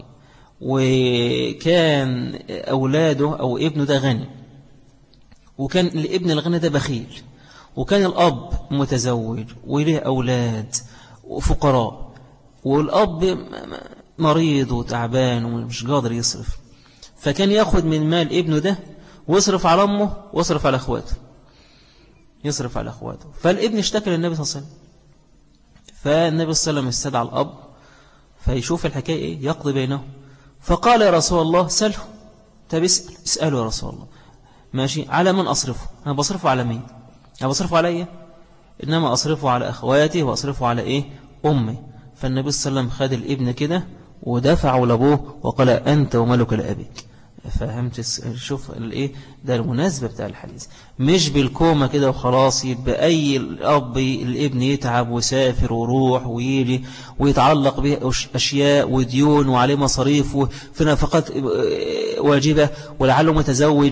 وكان أولاده أو ابنه ده غني، وكان الابن الغني ده بخيل، وكان الأب متزوج وله أولاد وفقراء، والأب مريض وتعبان ومش قادر يصرف، فكان يأخذ من مال ابنه ده ويصرف على أمه ويصرف على أخواته، يصرف على أخواته. فالابن اشتكى للنبي صلى الله عليه وسلم، فالنبي صلى الله عليه وسلم استدعى الأب فيشوف الحكاية إيه، يقضي بينه. فقال يا رسول الله سله، طب اسأل، اسأله يا رسول الله، ماشي، على من أصرفه؟ أنا بصرفه على مين؟ أنا بصرفه علي؟ إنما أصرفه على أخواتي وأصرفه على إيه؟ أمي. فالنبي صلى الله عليه وسلم خد الابن كده ودفعه لأبوه وقال أنت ومالك لأبيك. فهمت؟ شوف الايه ده المناسبة بتاع الحديث، مش بالكومة كده وخلاص. يبقى أي الأب الابن يتعب ويسافر ويروح ويجي ويتعلق به أشياء وديون وعليه مصاريف وفي نفقات واجبة، ولعله متزوج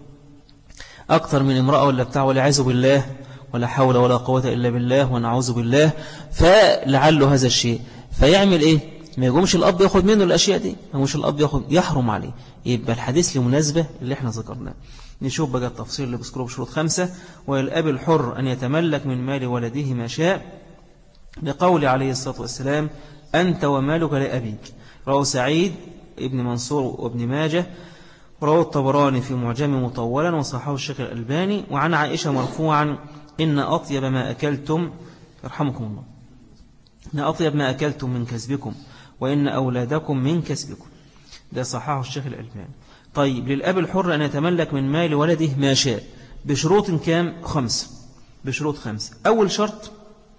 أكثر من امرأة ولا بتاع، والعياذ بالله، ولا حول ولا قوة إلا بالله ونعوذ بالله. فلعله هذا الشيء فيعمل إيه؟ ما يقومش الأب يأخذ منه الأشياء دي، ما يقومش الأب يأخذ، يحرم عليه. يبقى الحديث لمناسبة اللي احنا ذكرناه. نشوف بقى التفصيل اللي بذكره بشروط خمسة. والأب الحر أن يتملك من مال ولده ما شاء، بقول عليه الصلاة والسلام أنت ومالك لأبيك. رواه سعيد ابن منصور وابن ماجه، رواه الطبراني في معجم مطولا وصححه الشيخ الألباني. وعن عائشة مرفوعا إن أطيب ما أكلتم، يرحمكم الله، إن أطيب ما أكلتم من كسبكم وإن أولادكم من كسبكم. ده صححه الشيخ الألباني. طيب، للأب الحر أن يتملك من مال ولده ما شاء بشروط كام؟ خمسة، بشروط خمسة. أول شرط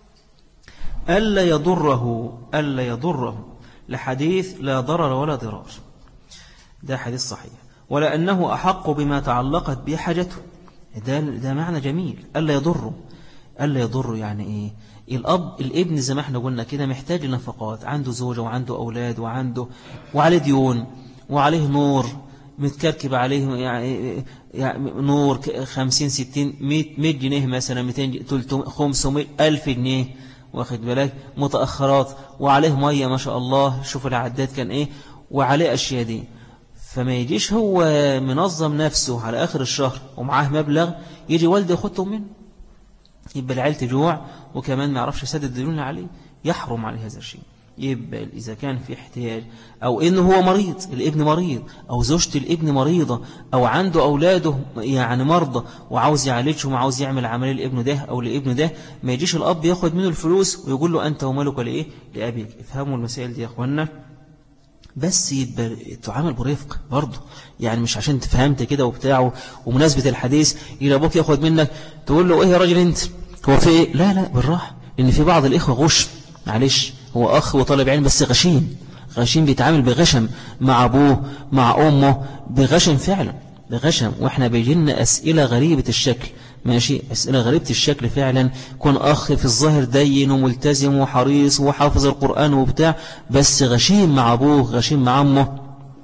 ألا يضره، ألا يضره، لحديث لا ضرر ولا ضرار، ده حديث صحيح. ولا أنه أحق بما تعلقت به حاجته، ده, ده معنى جميل. ألا يضره، ألا يضره يعني إيه؟ الأب الابن زي ما احنا قلنا كده محتاج لنفقات، عنده زوجة وعنده أولاد وعنده وعليه ديون وعليه نور متكركب عليه، يعني, يعني نور خمسين ستين مئة جنيه مثلا، مئتين خمسمائة ألف جنيه، واخد بالك، متأخرات، وعليه مية ما شاء الله، شوف العداد كان ايه، وعليه أشياء دي. فما يجيش هو منظم نفسه على آخر الشهر ومعاه مبلغ يجي والده يخطه منه، يبقى العيل تجوع وكمان ما يعرفش يسدد الديون عليه، يحرم عليه هذا الشيء. يبقى إذا كان في احتياج أو إنه هو مريض، الابن مريض أو زوجة الابن مريضة أو عنده أولاده يعني مرضى وعاوز يعالجهم وعاوز يعمل عملية لابنه ده أو لابنه ده، ما يجيش الأب ياخد منه الفلوس ويقول له أنت ومالك لإيه لأبيك. افهموا المسائل دي يا أخوانا، بس يبقى تعامل برفق برضه، يعني مش عشان تفهمت كده وبتاعه ومناسبة الحديث إلى أبوك ياخد منك تقول له إيه يا راجل أنت هو في إيه؟ لا لا بالراحة، لأن في بعض الإخوة غش، معلش هو أخ وطالب علم بس غشيم، غشيم بيتعامل بغشم مع أبوه مع أمه بغشم فعلا بغشم. وإحنا بيجينا أسئلة غريبة الشكل، ماشي أسئلة غريبة الشكل فعلا، كون أخ في الظاهر دين وملتزم وحريص وحافظ القرآن وبتاع بس غشيم مع أبوه غشيم مع أمه،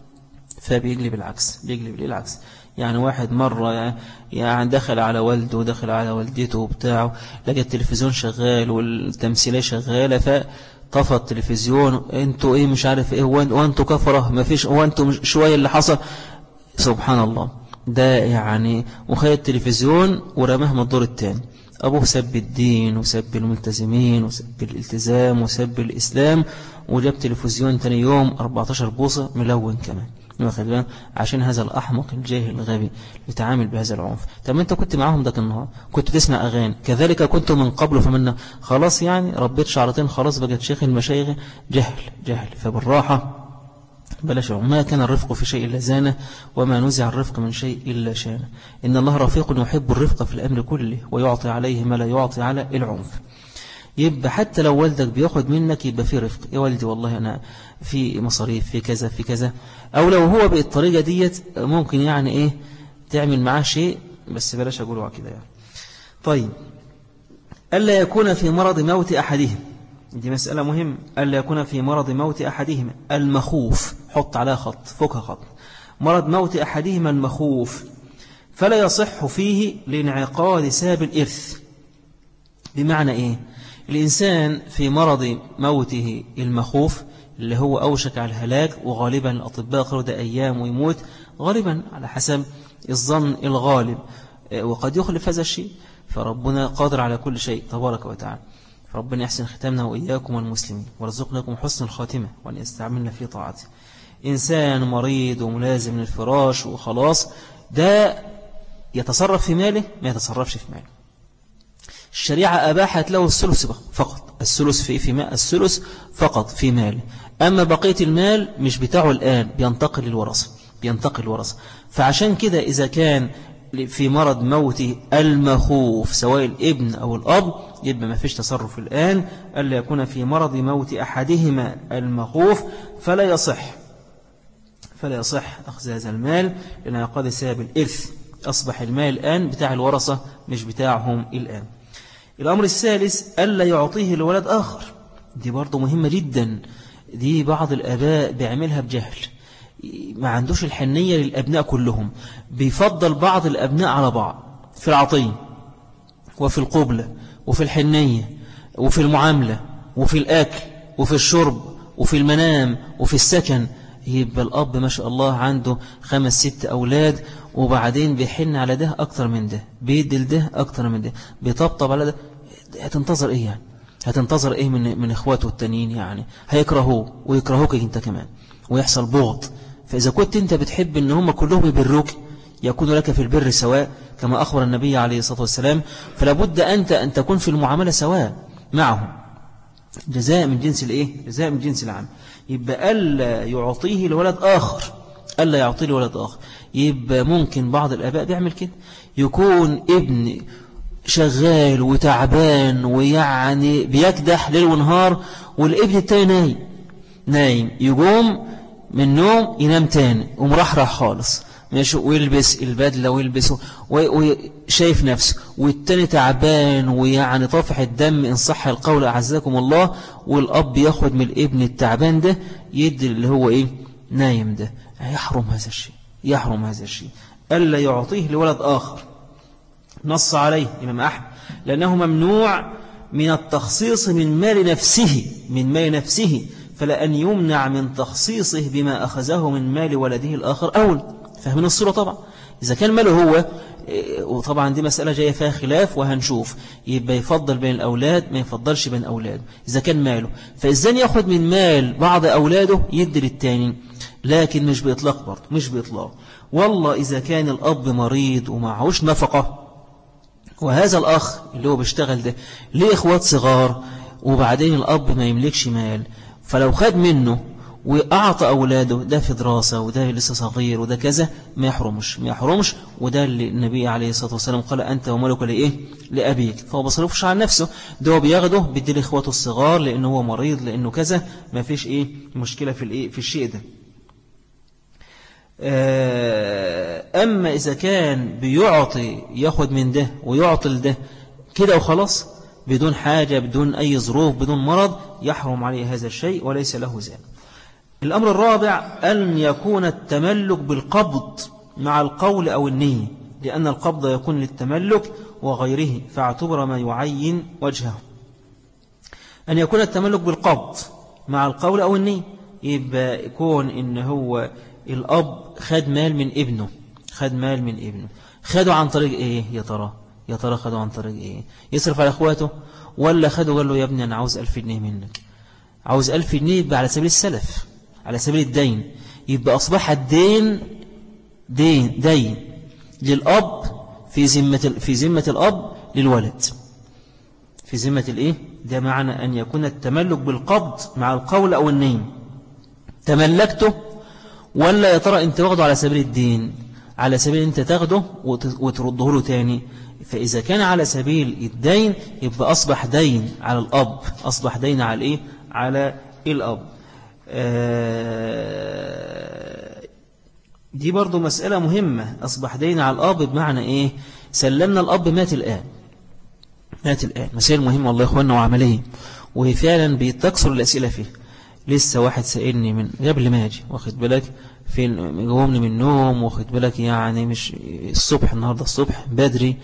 فبيقلب العكس بيقلب العكس. يعني واحد مرة يعني دخل على والده ودخل على والدته وبتاعه، لقى التلفزيون شغال والتمثيلية شغالة فطفى التلفزيون، انتوا ايه مش عارف ايه وانتوا كفرة ما فيش وانتوا شوية اللي حصل. سبحان الله، ده يعني وخد التلفزيون ورماه من الدور الثاني. أبوه سب الدين وسب الملتزمين وسب الالتزام وسب الإسلام، وجاب تلفزيون تاني يوم أربعتاشر بوصة ملون كمان، عشان هذا الأحمق الجاهل الغبي بيتعامل بهذا العنف. طب انت كنت معاهم ذاك النهار كنت تسمع أغاني كذلك كنت من قبل فمنا خلاص يعني ربيت شعرتين خلاص بقت شيخ المشايخ. جهل جهل. فبالراحة بلاش. ما كان الرفق في شيء إلا زانه وما نزع الرفق من شيء إلا شانه. إن الله رفيق يحب الرفق في الأمر كله ويعطي عليه ما لا يعطي على العنف. يبقى حتى لو والدك بياخد منك يبقى في رفق، يا والدي والله أنا في مصاريف في كذا في كذا، أو لو هو بالطريقة ديت ممكن يعني إيه تعمل معاه شيء، بس بلاش أقوله كده يعني. طيب، ألا يكون في مرض موت أحدهم، دي مسألة مهمة. ألا يكون في مرض موت أحدهما المخوف، حط عليها خط فوقها خط، مرض موت أحدهما المخوف فلا يصح فيه لانعقاد سبب الإرث. بمعنى إيه؟ الإنسان في مرض موته المخوف اللي هو أوشك على الهلاك، وغالبا الأطباء قالوا ده أيام ويموت غالبا على حسب الظن الغالب، وقد يخلف هذا الشيء، فربنا قادر على كل شيء تبارك وتعالى. ربنا يحسن ختامنا وإياكم والمسلمين ورزقنا لكم حسن الخاتمة وأن يستعملنا في طاعته. إنسان مريض وملازم للفراش وخلاص، ده يتصرف في ماله ما يتصرفش في ماله. الشريعة أباحت له الثلث فقط، الثلث في في ماء الثلث فقط في ماله، أما بقية المال مش بتاعه الآن، بينتقل للورثة بينتقل للورثة. فعشان كده إذا كان في مرض موته المخوف سواء الابن أو الأب يبقى ما فيش تصرف الآن. ألا يكون في مرض موت أحدهما المخوف فلا يصح فلا يصح أخذ هذا المال لانعقاد سبب الإرث، أصبح المال الآن بتاع الورثة مش بتاعهم الآن. الأمر الثالث ألا يعطيه لولد آخر، دي برضو مهمة جدا، دي بعض الآباء بيعملها بجهل، ما عندوش الحنية للأبناء كلهم، بيفضل بعض الأبناء على بعض في العطية وفي القبلة وفي الحنية وفي المعاملة وفي الأكل وفي الشرب وفي المنام وفي السكن. يبقى الأب ما شاء الله عنده خمس ست أولاد وبعدين بيحن على ده أكتر من ده، بيدل ده أكتر من ده، بيطبطب على ده. هتنتظر إيه يعني؟ هتنتظر إيه من من إخواته التانيين؟ يعني هيكرهوه ويكرهوك أنت كمان ويحصل بغض. فإذا كنت أنت بتحب أن هم كلهم يبروك يكون لك في البر سواء كما أخبر النبي عليه الصلاة والسلام، فلا بد أنت أن تكون في المعاملة سواء معهم، جزاء من جنس الإيه؟ جزاء من جنس العمل. يبقى ألا يعطيه لولد آخر، ألا يعطيه لولد آخر. يبقى ممكن بعض الآباء بيعمل كده، يكون ابن شغال وتعبان ويعني بيكدح ليل ونهار والابن التاني نايم نايم يقوم من نوم ينام تاني ومرحرح خالص ماشي، ويلبس البدلة ويلبسه وشايف نفسه، والتاني تعبان ويعني طافح الدم إن صح القول أعزكم الله، والأب ياخد من الابن التعبان ده يدي اللي هو إيه نايم ده. يحرم هذا الشيء يحرم هذا الشيء ألا يعطيه لولد آخر. نص عليه إمام أحمد لأنه ممنوع من التخصيص من مال نفسه من مال نفسه فلأن يمنع من تخصيصه بما أخذه من مال ولده الآخر أول. فاهمين الصورة طبعا. إذا كان ماله هو، وطبعا دي مسألة جاية فيها خلاف وهنشوف، يبقى يفضل بين الأولاد ما يفضلش بين أولاده إذا كان ماله. فإزاي يأخذ من مال بعض أولاده يدي للتاني، لكن مش بإطلاق برضه، مش بإطلاق. والله إذا كان الأب مريض ومعهوش نفقة، وهذا الأخ اللي هو بيشتغل ده ليه إخوات صغار، وبعدين الأب ما يملكش مال، فلو خد منه وأعطى أولاده، ده في دراسة وده لسه صغير وده كذا، ما يحرمش ما يحرمش وده اللي النبي عليه الصلاة والسلام قال أنت ومالك لإيه؟ لأبيك. فهو بصرفش عن نفسه، ده هو بياخده بيدي لإخواته الصغار لأنه هو مريض لأنه كذا، ما فيش إيه مشكلة في الإيه في الشيء ده. أما إذا كان بيعطي ياخد من ده ويعطي لده كده وخلاص بدون حاجة بدون أي ظروف بدون مرض، يحرم عليه هذا الشيء وليس له ذلك. الأمر الرابع أن يكون التملك بالقبض مع القول أو النية، لأن القبض يكون للتملك وغيره، فاعتبر ما يعين وجهه. أن يكون التملك بالقبض مع القول أو النية، يبقى يكون إن هو الأب خد مال من ابنه، خد مال من ابنه، خده عن طريق إيه يا ترى؟ يا ترى خده عن طريق إيه؟ يصرف على أخواته، ولا خده قال له يا ابني أنا عاوز ألف جنيه منك، عاوز ألف جنيه يبقى على سبيل السلف، على سبيل الدين، يبقى أصبح الدين دين دين للأب في ذمة في ذمة الأب للولد، في ذمة الإيه؟ ده معنى أن يكون التملك بالقبض مع القول أو النية. تملكته ولا يا ترى أنت واخده على سبيل الدين، على سبيل أنت تاخده وترده له تاني. فإذا كان على سبيل الدين يبقى أصبح دين على الأب، أصبح دين على الإيه؟ على الأب. دي برضو مسألة مهمة، أصبح دين على الأب بمعنى إيه؟ سلمنا الأب مات الآن، مات الآن، مسائل مهمة والله يا إخواننا وعملية، وفعلا بيتكسر الأسئلة فيه. لسه واحد سألني من قبل ما أجي، واخد بالك، في جوامني من النوم، واخد بالك، يعني مش الصبح، النهاردة الصبح بدري،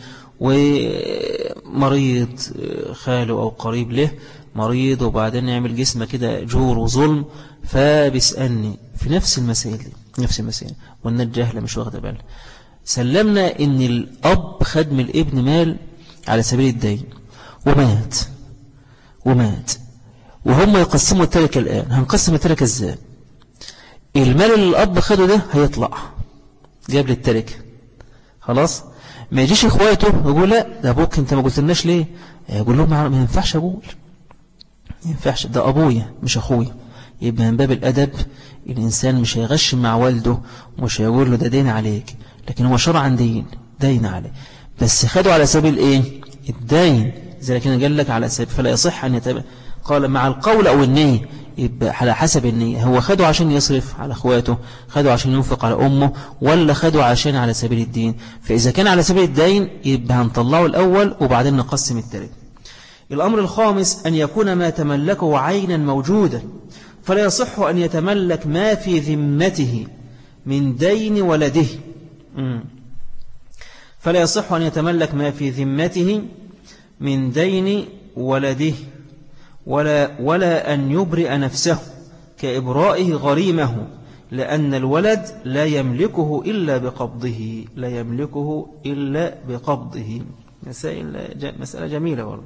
ومريض خاله أو قريب له مريض، وبعدين يعمل جسمه كده جور وظلم، فبيسألني في نفس المسائل دي، نفس المسائل، والناس جاهلة مش واخدة بالها. سلمنا إن الأب خد من الابن مال على سبيل الدين ومات ومات وهم يقسموا التركة الآن. هنقسم التركة ازاي؟ المال اللي الأب خده ده هيطلع جاب لي التركة خلاص، ما يجيش إخواته يقول لا ده أبوك أنت ما قلتلناش ليه، يقول لهم ما ينفعش أقول، ما ينفعش، ده أبويا مش أخويا. يبقى من باب الأدب الإنسان مش هيغش مع والده، ومش هيقول له ده دين عليك، لكن هو شرعا دين دين عليه، بس خده على سبيل إيه؟ الدين، زي لكن قال لك على سبيل، فلا يصح أن يتبع. قال مع القول أو النية، يبقى على حسب النية، هو خده عشان يصرف على أخواته، خده عشان ينفق على أمه، ولا خده عشان على سبيل الدين. فإذا كان على سبيل الدين يبقى هنطلعه الأول وبعدين نقسم التالت. الأمر الخامس أن يكون ما تملكه عينا موجودا، فلا يصح أن يتملك ما في ذمته من دين ولده. فلا يصح أن يتملك ما في ذمته من دين ولده، ولا, ولا أن يبرئ نفسه كإبرائه غريمه، لأن الولد لا يملكه إلا بقبضه، لا يملكه إلا بقبضه. مسألة جميلة والله.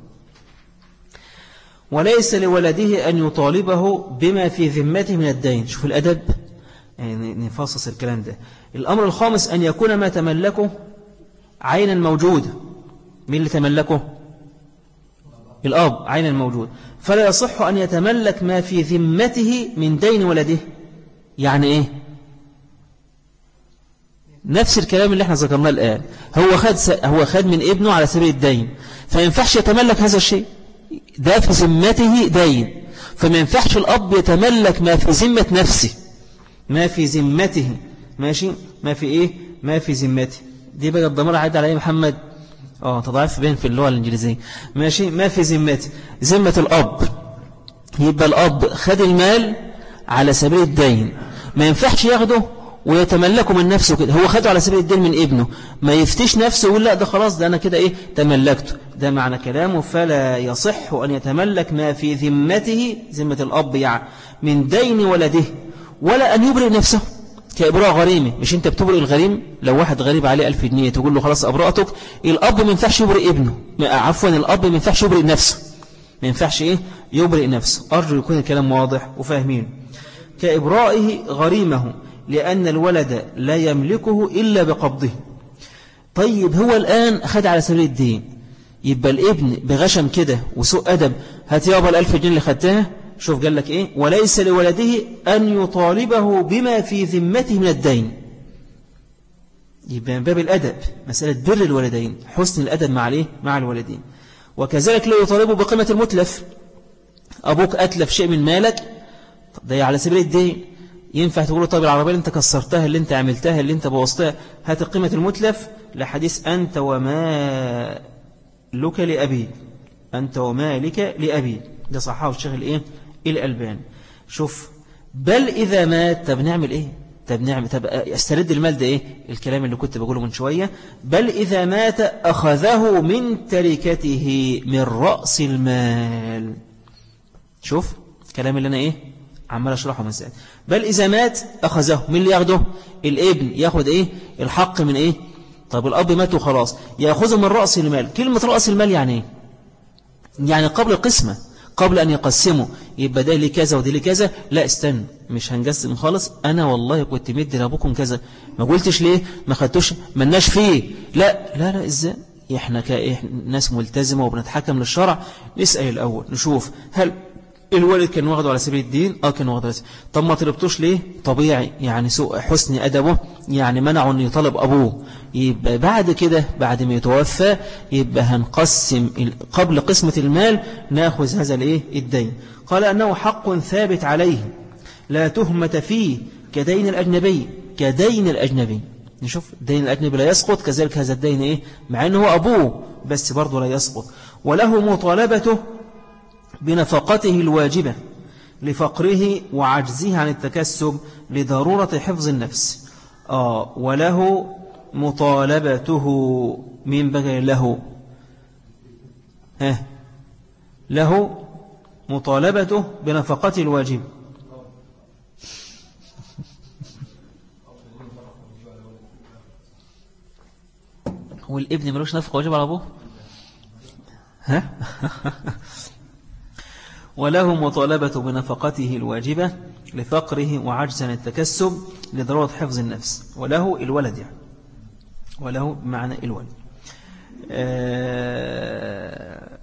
وليس لولده أن يطالبه بما في ذمته من الدين. شوف الأدب، يعني نفصص الكلام ده. الأمر الخامس أن يكون ما تملكه عينا موجودة. مين اللي تملكه؟ الأب، عينا موجود. فلا يصح أن يتملك ما في ذمته من دين ولده. يعني إيه؟ نفس الكلام اللي احنا ذكرناه الآن، هو خد هو خد من ابنه على سبيل الدين، فينفعش يتملك هذا الشيء، ده في ذمته دين، فما ينفعش الأب يتملك ما في ذمة نفسه، ما في ذمته، ماشي، ما في إيه؟ ما في ذمته. دي بقى الضمير عايد على إيه محمد؟ اه تضعيف بين في اللغة الإنجليزية، ماشي، ما في ذمته، ذمة الأب. يبقى الأب خد المال على سبيل الدين، ما ينفعش ياخده ويتملكه من نفسه كده، هو خده على سبيل الدين من ابنه، ما يفتش نفسه ويقول لا ده خلاص ده أنا كده إيه تملكته. ده معنى كلامه فلا يصح أن يتملك ما في ذمته، ذمة الأب يعني، من دين ولده، ولا أن يبرئ نفسه كإبراء غريمه. مش أنت بتبرئ الغريم؟ لو واحد غريب عليه ألف جنيه تقول له خلاص أبرأتك. الأب ما ينفعش يبرئ ابنه، عفوا الأب ما ينفعش يبرئ نفسه، ما ينفعش إيه يبرئ نفسه. أرجو يكون الكلام واضح وفاهمين. كإبرائه غريمه لأن الولد لا يملكه إلا بقبضه. طيب هو الآن أخذ على سبيل الدين، يبقى الابن بغشم كده وسوء أدب هات يابا الألف جنيه اللي خدتها. شوف قال لك إيه؟ وليس لولده أن يطالبه بما في ذمته من الدين. يبقى من باب الأدب، مسألة بر الولدين، حسن الأدب مع الإيه؟ مع الولدين. وكذلك لا يطالبه بقيمة المتلف. أبوك أتلف شيء من مالك، ده على سبيل الدين، ينفع تقول له طيب العربية اللي انت كسرتها اللي انت عملتها اللي انت بوظتها هات قيمة المتلف؟ لحديث أنت وما لك لأبي، أنت وما لك لأبي، ده صححه الشيخ الإيه الألباني. شوف بل إذا مات طب نعمل إيه؟ طب نعمل طب استرد المال ده إيه؟ الكلام اللي كنت بقوله من شوية. بل إذا مات أخذه من تركته من رأس المال. شوف الكلام اللي أنا إيه عمال أشرحه من ساعة. بل إذا مات أخذه. من اللي ياخده؟ الابن ياخد إيه الحق من إيه؟ طب الأب مات وخلاص يأخذه من رأس المال. كلمة رأس المال يعني إيه؟ يعني قبل القسمة، قبل أن يقسمه يبقى ده لي كذا ودي لي كذا. لا استنى مش هنقسم خالص، أنا والله كنت مدي لأبوكم كذا، ما قلتش ليه ما خدتوش مناش فيه. لا لا لا إزاي؟ إحنا كناس ملتزمة وبنتحكم للشرع. نسأل الأول نشوف هل الوالد كان واخده على سبيل الدين؟ اه كان واخده على سبيل. طب ما طلبتوش ليه؟ طبيعي يعني سوء حسن أدبه، يعني منعه أن يطلب أبوه. يبقى بعد كده بعد ما يتوفى يبقى هنقسم قبل قسمة المال ناخذ هذا الايه الدين. قال أنه حق ثابت عليه لا تهمة فيه كدين الأجنبي. كدين الأجنبي نشوف دين الأجنبي لا يسقط، كذلك هذا الدين إيه مع أنه هو أبوه بس برضه لا يسقط. وله مطالبته بنفقته الواجبة لفقره وعجزه عن التكسب لضرورة حفظ النفس. آه وله مطالبته من بقى له ها له مطالبته بنفقته الواجبة. هو الابن ملوش نفقه واجب على أبوه؟ ها وله مطالبة بنفقته الواجبة لفقره وعجز عن التكسب لضرورة حفظ النفس. وله الولد يعني وله بمعنى الولد. آه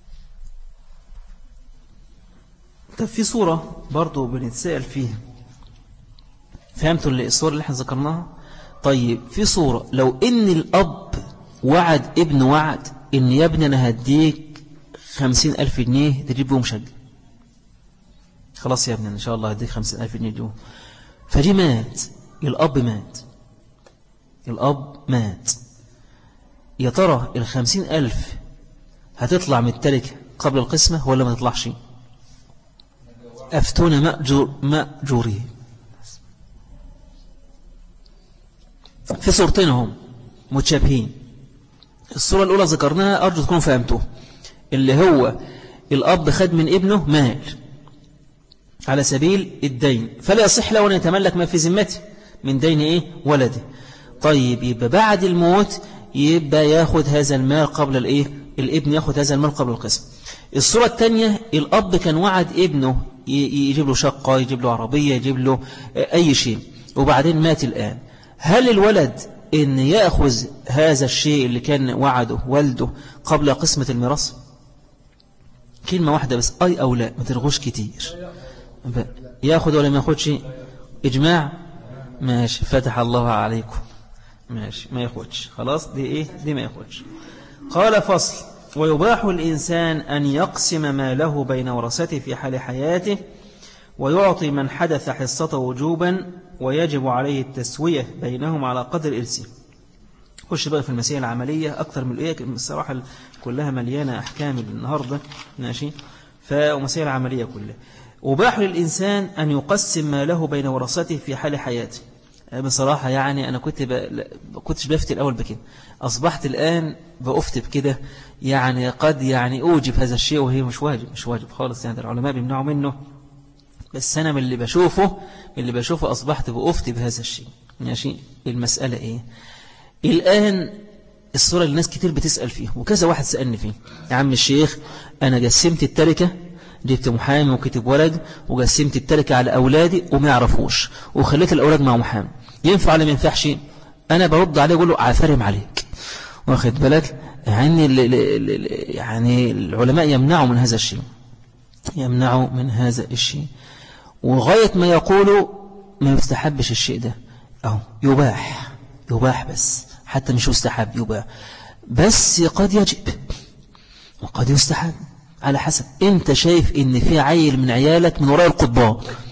طب في صورة برضو بنتسأل فيها، فهمتوا الصورة اللي احنا ذكرناها؟ طيب في صورة لو ان الأب وعد ابن وعد ان يا ابني انا هديك خمسين ألف جنيه تجيب بهم شقة، خلاص يا ابني إن شاء الله هديك خمسين ألف جنيه دي، فدي مات الأب مات الأب مات يا ترى الخمسين ألف هتطلع من التركة قبل القسمة ولا ما تطلعش؟ أفتون مأجور مأجوري. في صورتين هم متشابهين. الصورة الأولى ذكرناها أرجو تكونوا فهمتوه، اللي هو الأب خد من ابنه مال على سبيل الدين فلا يصح له أن يتملك ما في ذمته من دين إيه ولده. طيب يبقى بعد الموت يبقى ياخد هذا المال قبل الإيه الابن ياخد هذا المال قبل القسم. الصورة الثانية الأب كان وعد ابنه يجيب له شقة يجيب له عربية يجيب له أي شيء وبعدين مات الآن. هل الولد إن يأخذ هذا الشيء اللي كان وعده والده قبل قسمة الميراث؟ كلمة واحدة بس أي أو لا، ما ترغوش كتير. يأخذ ولا ما يأخذش؟ إجماع ماشي فتح الله عليكم ماشي ما يأخذش خلاص دي إيه دي ما يأخذش. قال فصل ويباح الإنسان أن يقسم ماله بين ورثته في حال حياته ويعطي من حدث حصته وجوبا ويجب عليه التسوية بينهم على قدر إرثه. خش بقى في المسائل العملية أكثر من الإيه الصراحة كلها مليانة أحكام النهاردة ماشي فمسائل عملية كلها. وباح للإنسان أن يقسم ماله بين ورثته في حال حياته. بصراحة يعني أنا كنت ب... كنتش بفتي الأول بكده، أصبحت الآن بأفتي بكده، يعني قد يعني أوجب هذا الشيء وهي مش واجب مش واجب خالص، يعني العلماء بيمنعوا منه بس أنا من اللي بشوفه من اللي بشوفه أصبحت بأفتي بهذا الشيء. ماشي. المسألة إيه الآن؟ الصورة اللي الناس كتير بتسأل فيه وكذا واحد سألني فيه، يا عم الشيخ أنا قسمت التركة، جبت محامي وكتب ورق وقسمت التركة على أولادي وما يعرفوش وخليت الأولاد مع محامي، ينفع ولا ما ينفعش؟ أنا برد عليه أقول له عفرم عليك، واخد بالك؟ يعني يعني العلماء يمنعوا من هذا الشيء، يمنعوا من هذا الشيء، وغاية ما يقولوا ما يستحبش الشيء ده، أو يباح يباح بس حتى مش يستحب، يباح بس قد يجب وقد يستحب على حسب. انت شايف ان في عيل من عيالك من وراء القضبان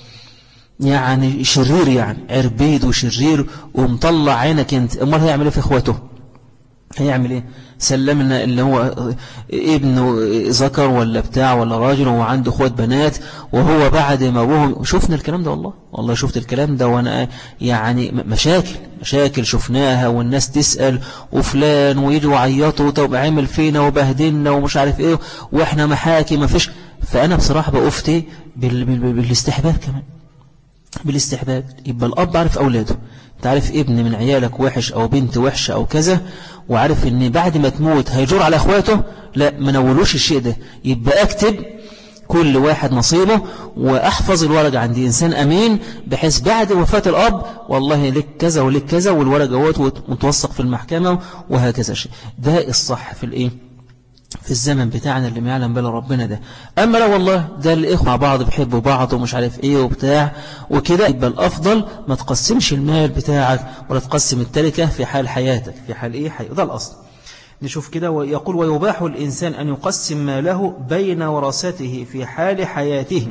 يعني شرير، يعني عربيد وشرير ومطلع عينك انت، امال هيعمل ايه في اخواته؟ هيعمل ايه؟ سلمنا اللي هو ابنه ذكر ولا بتاع ولا راجل وهو عنده اخوات بنات، وهو بعد ما ابوهم، شفنا الكلام ده والله والله شفت الكلام ده، وانا يعني مشاكل مشاكل شفناها، والناس تسأل وفلان ويجوا يعيطوا طب عمل فينا وبهدلنا ومش عارف ايه واحنا محاكي ما فيش. فانا بصراحة بأفتي بال... بال... بالاستحباب كمان، بالاستحباب. يبقى الأب عارف أولاده، انت عارف ابن من عيالك وحش أو بنت وحشة أو كذا، وعارف ان بعد ما تموت هيجور على أخواته، لا ما نولوش الشيء ده، يبقى أكتب كل واحد نصيبه وأحفظ الورقة عندي إنسان أمين، بحيث بعد وفاة الأب والله لك كذا ولك كذا والورقة هوت متوثق في المحكمة وهكذا شيء. ده الصح في الإيه؟ في الزمن بتاعنا اللي ما يعلم بلا ربنا ده. أما لا والله ده الإخوة مع بعض بيحبوا بعض ومش عارف إيه وبتاع وكده، يبقى الأفضل ما تقسمش المال بتاعك ولا تقسم التركة في حال حياتك، في حال إيه حي... ده الأصل. نشوف كده، ويقول ويباح الإنسان أن يقسم ماله بين ورثته في حال حياته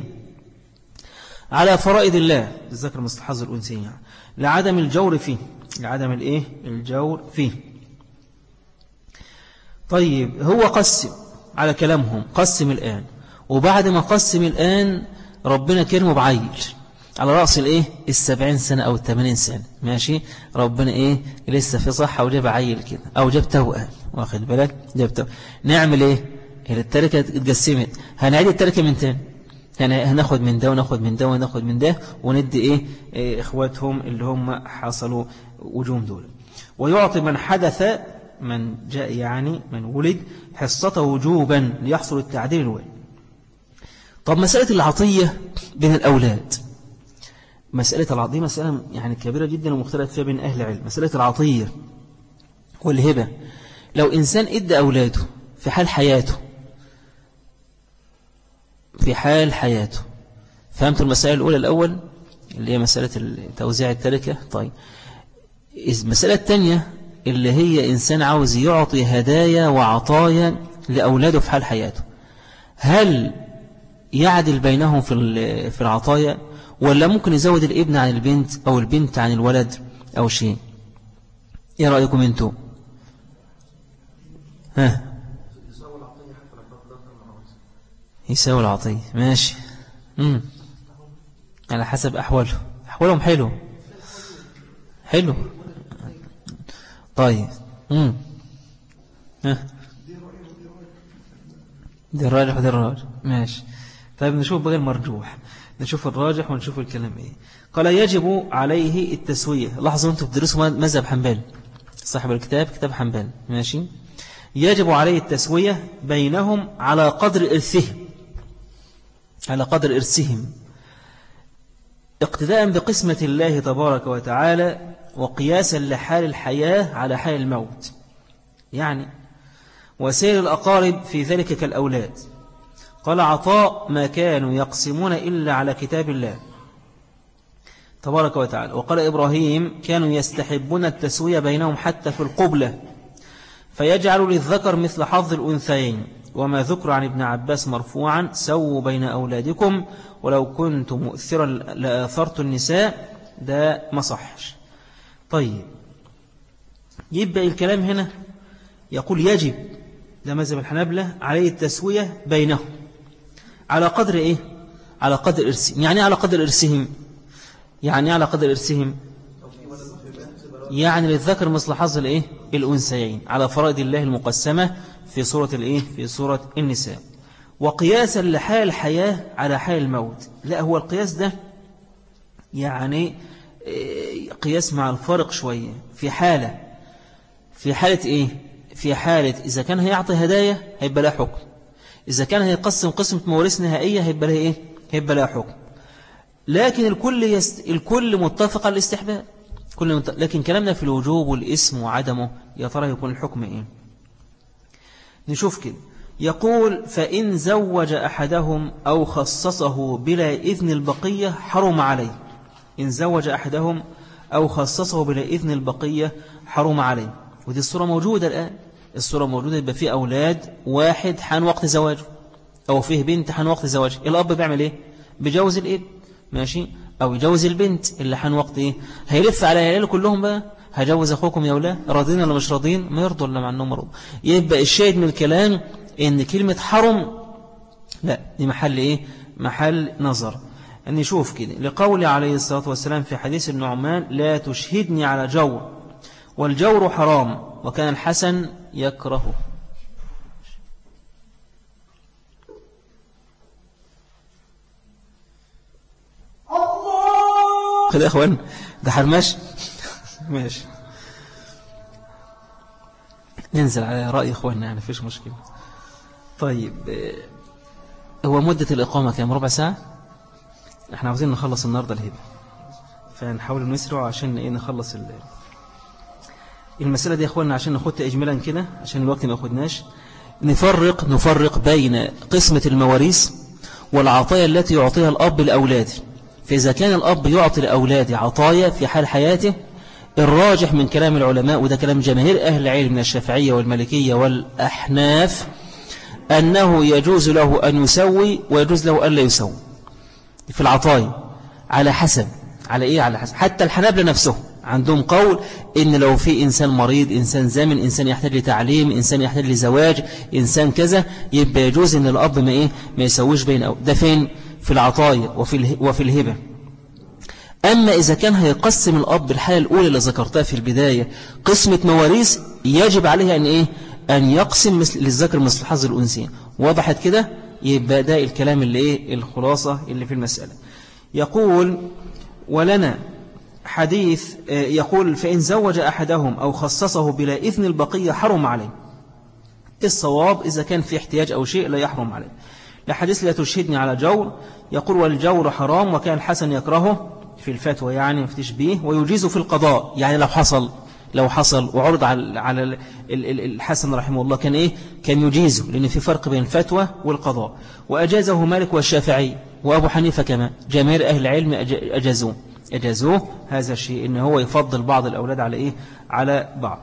على فرائض الله، الذكر مثل حظ الأنثيين، يعني لعدم الجور فيه، لعدم الإيه الجور فيه. طيب هو قسم على كلامهم، قسم الآن، وبعد ما قسم الآن ربنا كرمه بعيل على رأس الإيه السبعين سنة أو الثمانين سنة، ماشي، ربنا إيه لسه في صحة وجاب عيل كده أو جاب توأم، واخد بالك، جاب توأم، نعمل إيه؟ التركة اتقسمت، هنعيد التركة من تاني، يعني هناخد من ده وناخد من ده وناخد من ده وندي إيه, إيه إخواتهم اللي هم حصلوا وجوم دول. ويعطي من حدث، من جاء يعني من ولد، حصته وجوبا ليحصل التعديل الوالد. طب مسألة العطية بين الأولاد، مسألة العطية مسألة يعني كبيرة جدا ومختلف فيها بين أهل العلم. مسألة العطية والهبة، لو إنسان إدى أولاده في حال حياته، في حال حياته، فهمت المسألة الأولى الأول اللي هي مسألة توزيع التركة. طيب المسألة الثانية اللي هي إنسان عاوز يعطي هدايا وعطايا لأولاده في حال حياته، هل يعدل بينهم في في العطايا ولا ممكن يزود الابن عن البنت أو البنت عن الولد أو شيء؟ إيه رأيكم أنتم؟ ها يساوي العطية، ماشي. امم على حسب أحواله، أحوالهم حلو حلو. طيب امم ها دي الراجح ودي الراجح، ماشي. طيب نشوف بقى المرجوح، نشوف الراجح ونشوف الكلام ايه. قال يجب عليه التسوية. لاحظوا انتم بتدرسوا مذهب حنبلي، صاحب الكتاب كتاب حنبلي، ماشي. يجب عليه التسوية بينهم على قدر إرثهم، على قدر إرثهم، اقتداء بقسمة الله تبارك وتعالى وقياسا لحال الحياة على حال الموت، يعني وسائر الأقارب في ذلك كالأولاد. قال عطاء ما كانوا يقسمون إلا على كتاب الله تبارك وتعالى. وقال إبراهيم كانوا يستحبون التسوية بينهم حتى في القبلة، فيجعل للذكر مثل حظ الأنثيين. وما ذكر عن ابن عباس مرفوعا سووا بين أولادكم ولو كنت مؤثرا لآثرت النساء، ده ما صحش. طيب يبقى الكلام هنا يقول يجب، ده مذهب الحنابلة، عليه التسوية بينهم على قدر إيه؟ على قدر إرسهم. يعني على قدر إرسهم، يعني على قدر إرسهم يعني للذكر مثل حظ الإيه؟ الأنثيين على فرائض الله المقسمة في سورة الإيه؟ في سورة النساء. وقياسا لحال الحياة على حال الموت. لا، هو القياس ده يعني قياس مع الفرق شوية. في حالة في حالة إيه؟ في حالة إذا كان هيعطي هدايا هيبقى لها حكم، إذا كان هيقسم قسمة مواريث نهائية هيبقى لها إيه؟ هيبقى لها حكم. لكن الكل يست... الكل متفق على الاستحباب، كل مت... لكن كلامنا في الوجوب والاسم وعدمه يا ترى يكون الحكم إيه؟ نشوف كده. يقول فإن زوج أحدهم أو خصصه بلا إذن البقية حرم عليه. إن زوج أحدهم أو خصصه بلا إذن البقية حرم عليه. ودي الصورة موجودة الآن، الصورة موجودة. يبقى فيه أولاد، واحد حان وقت زواجه أو فيه بنت حان وقت زواجه، الأب بيعمل إيه؟ بيجوز الابن، ماشي، أو يجوز البنت اللي حان وقت إيه؟ هيلف على عياله كلهم بقى، هجوز أخوكم يا أولاد، راضين ولا مش راضين؟ ما يرضوا ولا مع أنهم مرضوا. يبقى الشاهد من الكلام إن كلمة حرم لا، دي محل إيه؟ محل نظر. أن نشوف كده لقول عليه الصلاة والسلام في حديث النعمان لا تشهدني على جور، والجور حرام، وكان الحسن يكرهه. خذ يا أخوان، ده حرمش ماشي، ننزل على رأي أخواننا يعني فيش مشكلة. طيب، هو مدة الإقامة كام؟ ربع ساعة؟ احنا عاوزين نخلص النهاردة الهبة، فنحاول نسرع عشان ايه نخلص ال... المسألة دي يا أخواننا عشان ناخدها إجمالا كده عشان الوقت ما ياخدناش. نفرق نفرق بين قسمة المواريث والعطايا التي يعطيها الأب لأولاده. فإذا كان الأب يعطي لأولاده عطايا في حال حياته، الراجح من كلام العلماء، وده كلام جماهير أهل العلم من الشافعية والمالكية والأحناف، أنه يجوز له أن يسوي ويجوز له أن لا يسوي في العطايا على حسب. على إيه؟ على حسب. حتى الحنابلة نفسه عندهم قول إن لو في إنسان مريض، إنسان زامن، إنسان يحتاج لتعليم، إنسان يحتاج لزواج، إنسان كذا، يبقى يجوز إن الأب ما إيه ما يسويش بين أو ده. فين؟ في العطايا وفي وفي الهبة. أما إذا كان هيقسم الأب الحالة الأولى اللي ذكرتها في البداية قسمة مواريث، يجب عليه أن إيه أن يقسم مثل للذكر مثل حظ الأنثيين. وضحت كده؟ يبقى ده الكلام اللي إيه الخلاصة اللي في المسألة. يقول ولنا حديث يقول فإن زوج أحدهم أو خصصه بلا إذن البقية حرم عليه. الصواب إذا كان في احتياج أو شيء لا يحرم عليه. لحديث لا تشهدني على جور، يقول والجور حرام، وكان الحسن يكرهه في الفتوى يعني مفتش به، ويجيز في القضاء. يعني لو حصل لو حصل وعرض على على الحسن رحمه الله كان إيه كان يجيزه، لأن في فرق بين الفتوى والقضاء. وأجازه مالك والشافعي وأبو حنيفة كما جماهير أهل العلم أجازوه أجازوه هذا الشيء، إن هو يفضل بعض الأولاد على إيه على بعض.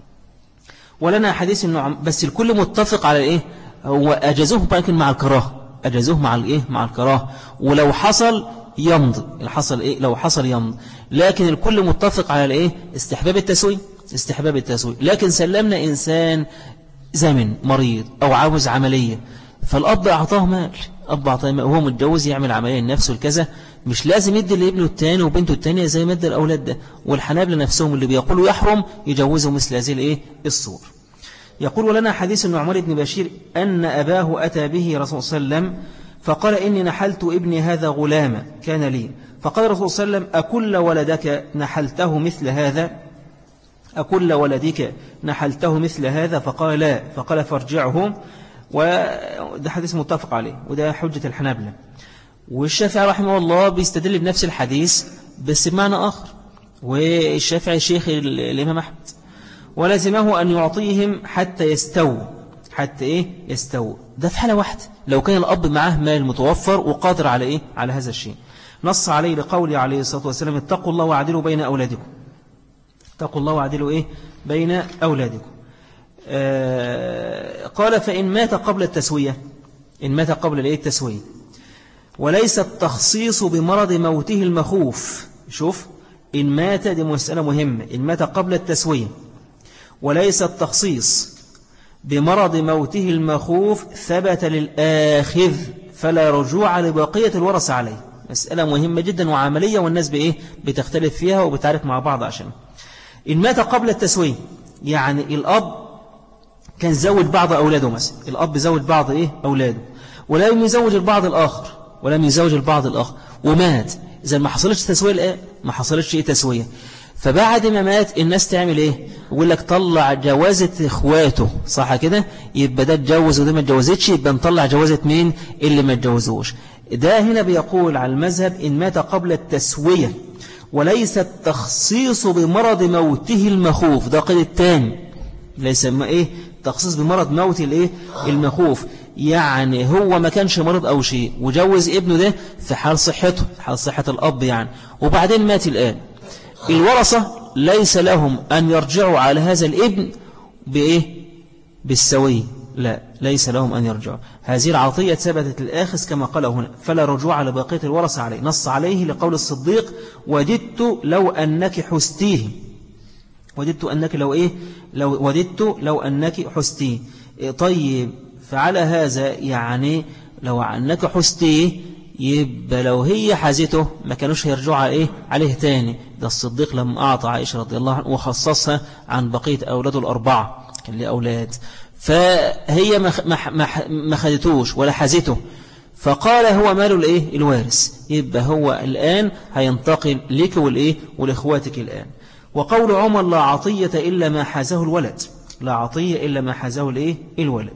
ولنا حديث النعم، بس الكل متفق على إيه هو أجازوه، لكن مع الكراهة، أجازوه مع الإيه مع الكراهة. ولو حصل يمضي، حصل إيه لو حصل يمضي، لكن الكل متفق على الإيه استحباب التسوية، استحباب التسوية. لكن سلمنا إنسان زمن مريض أو عاوز عملية، فالأب أعطاه مال، أب أعطاه مال وهو متجوز يعمل عملية لنفسه الكذا، مش لازم يدي لابنه الثاني وبنته الثانية زي ما ادى الأولاد ده. والحنابلة نفسهم اللي بيقولوا يحرم يجوزوا مثل هذه الإيه الصور. يقول ولنا حديث النعمان بن بشير أن أباه أتى به رسول صلى الله عليه وسلم فقال إني نحلت ابني هذا غلاما كان لي، فقال رسول صلى الله عليه وسلم أكل ولدك نحلته مثل هذا أكل ولدك نحلته مثل هذا؟ فقال لا، فقال فارجعه. وده حديث متفق عليه، وده حجة الحنابلة. والشافعي رحمه الله بيستدل بنفس الحديث بس بمعنى آخر، والشافعي شيخ الإمام أحمد، ولازمه أن يعطيهم حتى يستووا، حتى إيه يستووا. ده في حالة واحدة، لو كان الأب معه مال متوفر وقادر على إيه على هذا الشيء. نص عليه لقول عليه الصلاة والسلام اتقوا الله وعدلوا بين أولادكم، اتقوا الله وعدلوا إيه بين أولادكم. آه قال فإن مات قبل التسوية، إن مات قبل الإيه التسوية، وليس التخصيص بمرض موته المخوف. شوف، إن مات، دي مسألة مهمة، إن مات قبل التسوية وليس التخصيص بمرض موته المخوف ثبت للآخذ فلا رجوع لبقية الورثة عليه. مسألة مهمة جدا وعملية، والناس بإيه بتختلف فيها وبتعرف مع بعض. عشان إن مات قبل التسوية يعني الأب كان زوج بعض أولاده، مثلا الأب زوج بعض إيه أولاده، ولم يزوج البعض الآخر ولم يزوج البعض الآخر ومات، إذا ما حصلتش تسوية الآن، ما حصلتش إيه تسوية. فبعد ما مات الناس تعمل إيه؟ يقول لك طلع جوازة إخواته، صح كده؟ يبقى ده اتجوز وده ما اتجوزتش، يبقى نطلع جوازة مين اللي ما اتجوزوش. ده هنا بيقول على المذهب إن مات قبل التسوية وليس التخصيص بمرض موته المخوف، ده قيد الثاني، ليس ما إيه تخصيص بمرض موت الإيه المخوف، يعني هو ما كانش مرض أو شيء وجوز ابنه ده في حال صحته، حال صحة الأب يعني، وبعدين مات الآن. الورثة ليس لهم أن يرجعوا على هذا الابن بإيه بالسوية، لا ليس لهم أن يرجعوا. هذه العطية ثبتت الآخذ كما قال هنا، فلا رجوع على بقية الورثة عليه، نص عليه لقول الصديق وددت لو أنك حستيه، وددت أنك لو إيه لو وددت لو أنك حستيه. طيب فعلى هذا يعني لو أنك حستيه يبقى لو هي حازته ما كانوش هيرجعوا على إيه عليه تاني. ده الصديق لما أعطى عائشة رضي الله عنها وخصصها عن بقية أولاده الأربعة، كان ليه أولاد، فهي ما ما ما خدتوش ولا حازته، فقال هو ماله الإيه الوارث، يبقى هو الآن هينتقل لك والإيه ولإخواتك الآن. وقول عمر لا عطية إلا ما حازه الولد، لا عطية إلا ما حازه الإيه الولد.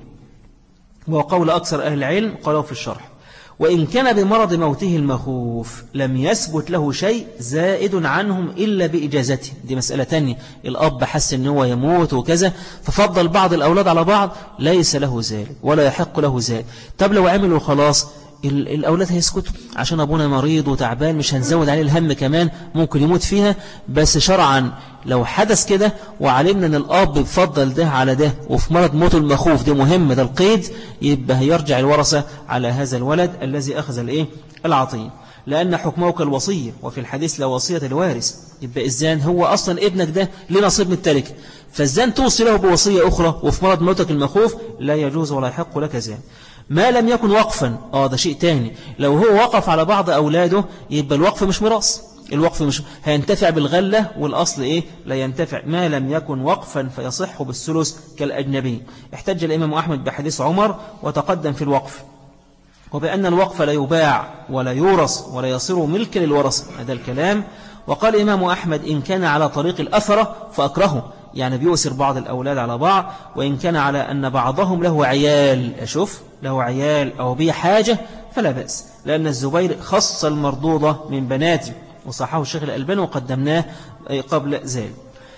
وقول أكثر أهل العلم قالوا في الشرح وإن كان بمرض موته المخوف لم يثبت له شيء زائد عنهم إلا بإجازته. دي مسألة تانية، الأب حس أنه هو يموت وكذا ففضل بعض الأولاد على بعض، ليس له ذلك ولا يحق له ذلك. طب لو عملوا خلاص الأولاد هيسكتوا عشان أبونا مريض وتعبان، مش هنزود عليه الهم كمان ممكن يموت فيها. بس شرعا لو حدث كده وعلمنا أن الأب بفضل ده على ده وفي مرض موت المخوف، ده مهم، ده القيد، يبقى هيرجع الورثة على هذا الولد الذي أخذ الإيه العطية، لأن حكمه كالوصية وفي الحديث لا وصية الوارث. يبقى إذن هو أصلا ابنك ده ليه نصيب من التركة، فإذن توصي له بوصية أخرى وفي مرض موتك المخوف لا يجوز ولا يحق لك ذلك. ما لم يكن وقفا، آه ده شيء تاني، لو هو وقف على بعض أولاده يبقى الوقف مش ميراث، الوقف مش هينتفع بالغلة والأصل إيه لا ينتفع. ما لم يكن وقفا فيصح بالثلث كالأجنبي. احتج الإمام أحمد بحديث عمر وتقدم في الوقف، وبأن الوقف لا يباع ولا يورث ولا يصير ملكا للورثة، هذا الكلام. وقال الإمام أحمد إن كان على طريق الأثرة فأكرهه، يعني بيؤسر بعض الأولاد على بعض، وإن كان على أن بعضهم له عيال، أشوف له عيال أو بيه حاجة فلا بأس، لأن الزبير خص المردوضة من بناته وصححه الشيخ الألباني وقدمناه قبل ذلك.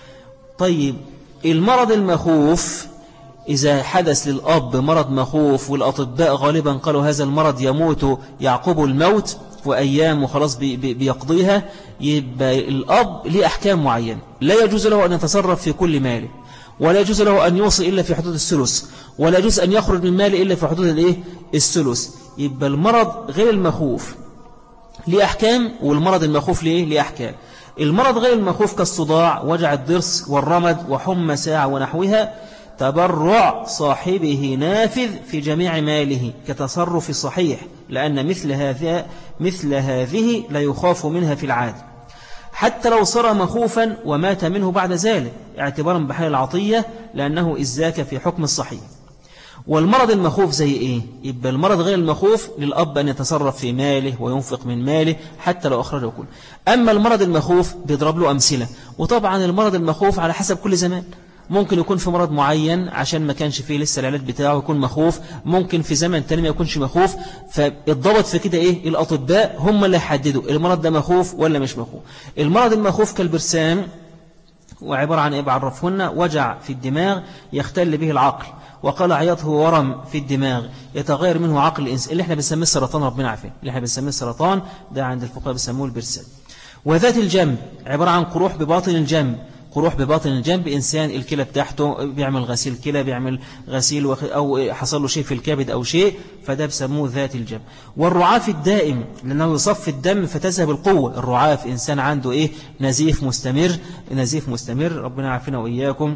طيب المرض المخوف إذا حدث للأب مرض مخوف والأطباء غالبا قالوا هذا المرض يموت يعقب الموت وأيام وخلاص بي بي بيقضيها، يبقى الأب ليه أحكام معينة، لا يجوز له أن يتصرف في كل ماله، ولا يجوز له أن يوصي إلا في حدود الثلث، ولا يجوز أن يخرج من ماله إلا في حدود الإيه الثلث. يبقى المرض غير المخوف ليه أحكام، والمرض المخوف ليه ليه أحكام. المرض غير المخوف كالصداع وجع الضرس والرمد وحمى ساعة ونحوها تبرع صاحبه نافذ في جميع ماله كتصرف صحيح، لأن مثل هذا مثل هذه لا يخاف منها في العادة، حتى لو صار مخوفا ومات منه بعد ذلك اعتبارا بحال العطية، لأنه إزاك في حكم الصحيح. والمرض المخوف زي إيه؟ يبقى المرض غير المخوف للأب أن يتصرف في ماله وينفق من ماله حتى لو أخرجه كله. أما المرض المخوف بيضرب له أمثلة، وطبعا المرض المخوف على حسب كل زمان، ممكن يكون في مرض معين عشان ما كانش فيه لسه العلاج بتاعه يكون مخوف، ممكن في زمن تاني ما يكونش مخوف، فالضبط في كده إيه الأطباء هم اللي يحددوا المرض ده مخوف ولا مش مخوف. المرض المخوف كالبرسام وعبارة عن إيه بعرفهن وجع في الدماغ يختل به العقل، وقال عياط هو ورم في الدماغ يتغير منه عقل الإنسان، اللي احنا بنسميه السرطان، ربنا عارفين اللي احنا بنسميه السرطان ده عند الفقهاء بيسموه البرسام. وذات الجنب عبارة عن قروح بباطن الجنب، قروح بباطن الجنب، إنسان الكلى بتاعته بيعمل غسيل كلى، بيعمل غسيل وخ... أو حصل له شيء في الكبد أو شيء، فده بسموه ذات الجنب. والرعاف الدائم لأنه يصفي الدم فتذهب القوة، الرعاف إنسان عنده إيه نزيف مستمر، نزيف مستمر ربنا يعافينا وإياكم.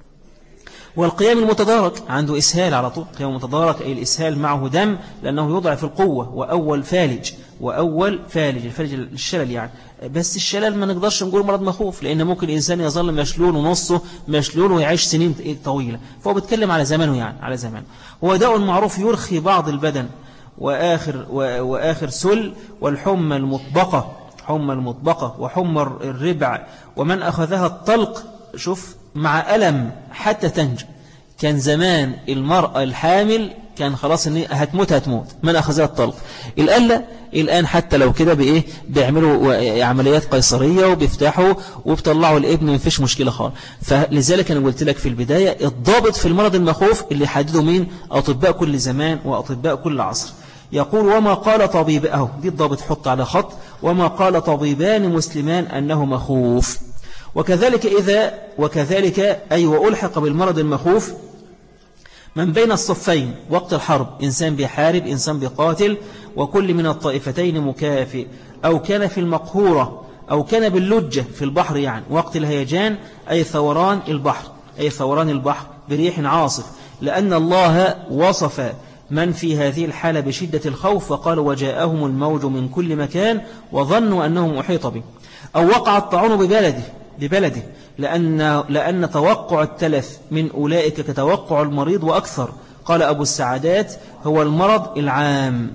والقيام المتدارك عنده إسهال على طول، قيام متدارك أي الإسهال معه دم لأنه يضعف القوة. وأول فالج، وأول فالج الفالج الشلل يعني، بس الشلل ما نقدرش نقول مرض مخوف لأن ممكن الإنسان يظل مشلول ونصه مشلول ويعيش سنين طويلة، فهو بيتكلم على زمانه يعني على زمانه. هو داء معروف يرخي بعض البدن وآخر, وآخر سل، والحمى المطبقة حمى المطبقة وحمى الربع، ومن أخذها الطلق شوف مع ألم حتى تنجو. كان زمان المرأة الحامل كان خلاص إن هتموت هتموت من أخذها الطلق. الآن لا، الآن حتى لو كده بإيه بيعملوا عمليات قيصرية وبيفتحوا وبيطلعوا الابن ما فيش مشكلة خالص. فلذلك أنا قلت لك في البداية الضابط في المرض المخوف اللي حددوا مين؟ أطباء كل زمان وأطباء كل عصر. يقول وما قال طبيب أهو دي الضابط حط على خط، وما قال طبيبان مسلمان أنه مخوف. وكذلك إذا وكذلك أي وألحق بالمرض المخوف من بين الصفين وقت الحرب، إنسان بيحارب إنسان بيقاتل، وكل من الطائفتين مكافئ، أو كان في المقهورة أو كان باللجة في البحر، يعني وقت الهيجان أي ثوران البحر أي ثوران البحر بريح عاصف، لأن الله وصف من في هذه الحالة بشدة الخوف وقال وجاءهم الموج من كل مكان وظنوا أنهم أحيط به. أو وقع الطاعون ببلده ببلده لأن, لأن توقع التلف من أولئك كتوقع المريض وأكثر. قال أبو السعادات هو المرض العام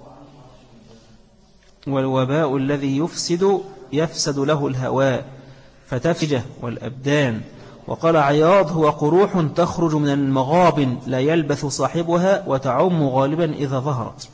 والوباء الذي يفسد يفسد له الهواء فتفجه والأبدان. وقال عياض هو قروح تخرج من المغابن لا يلبث صاحبها وتعم غالبا إذا ظهرت.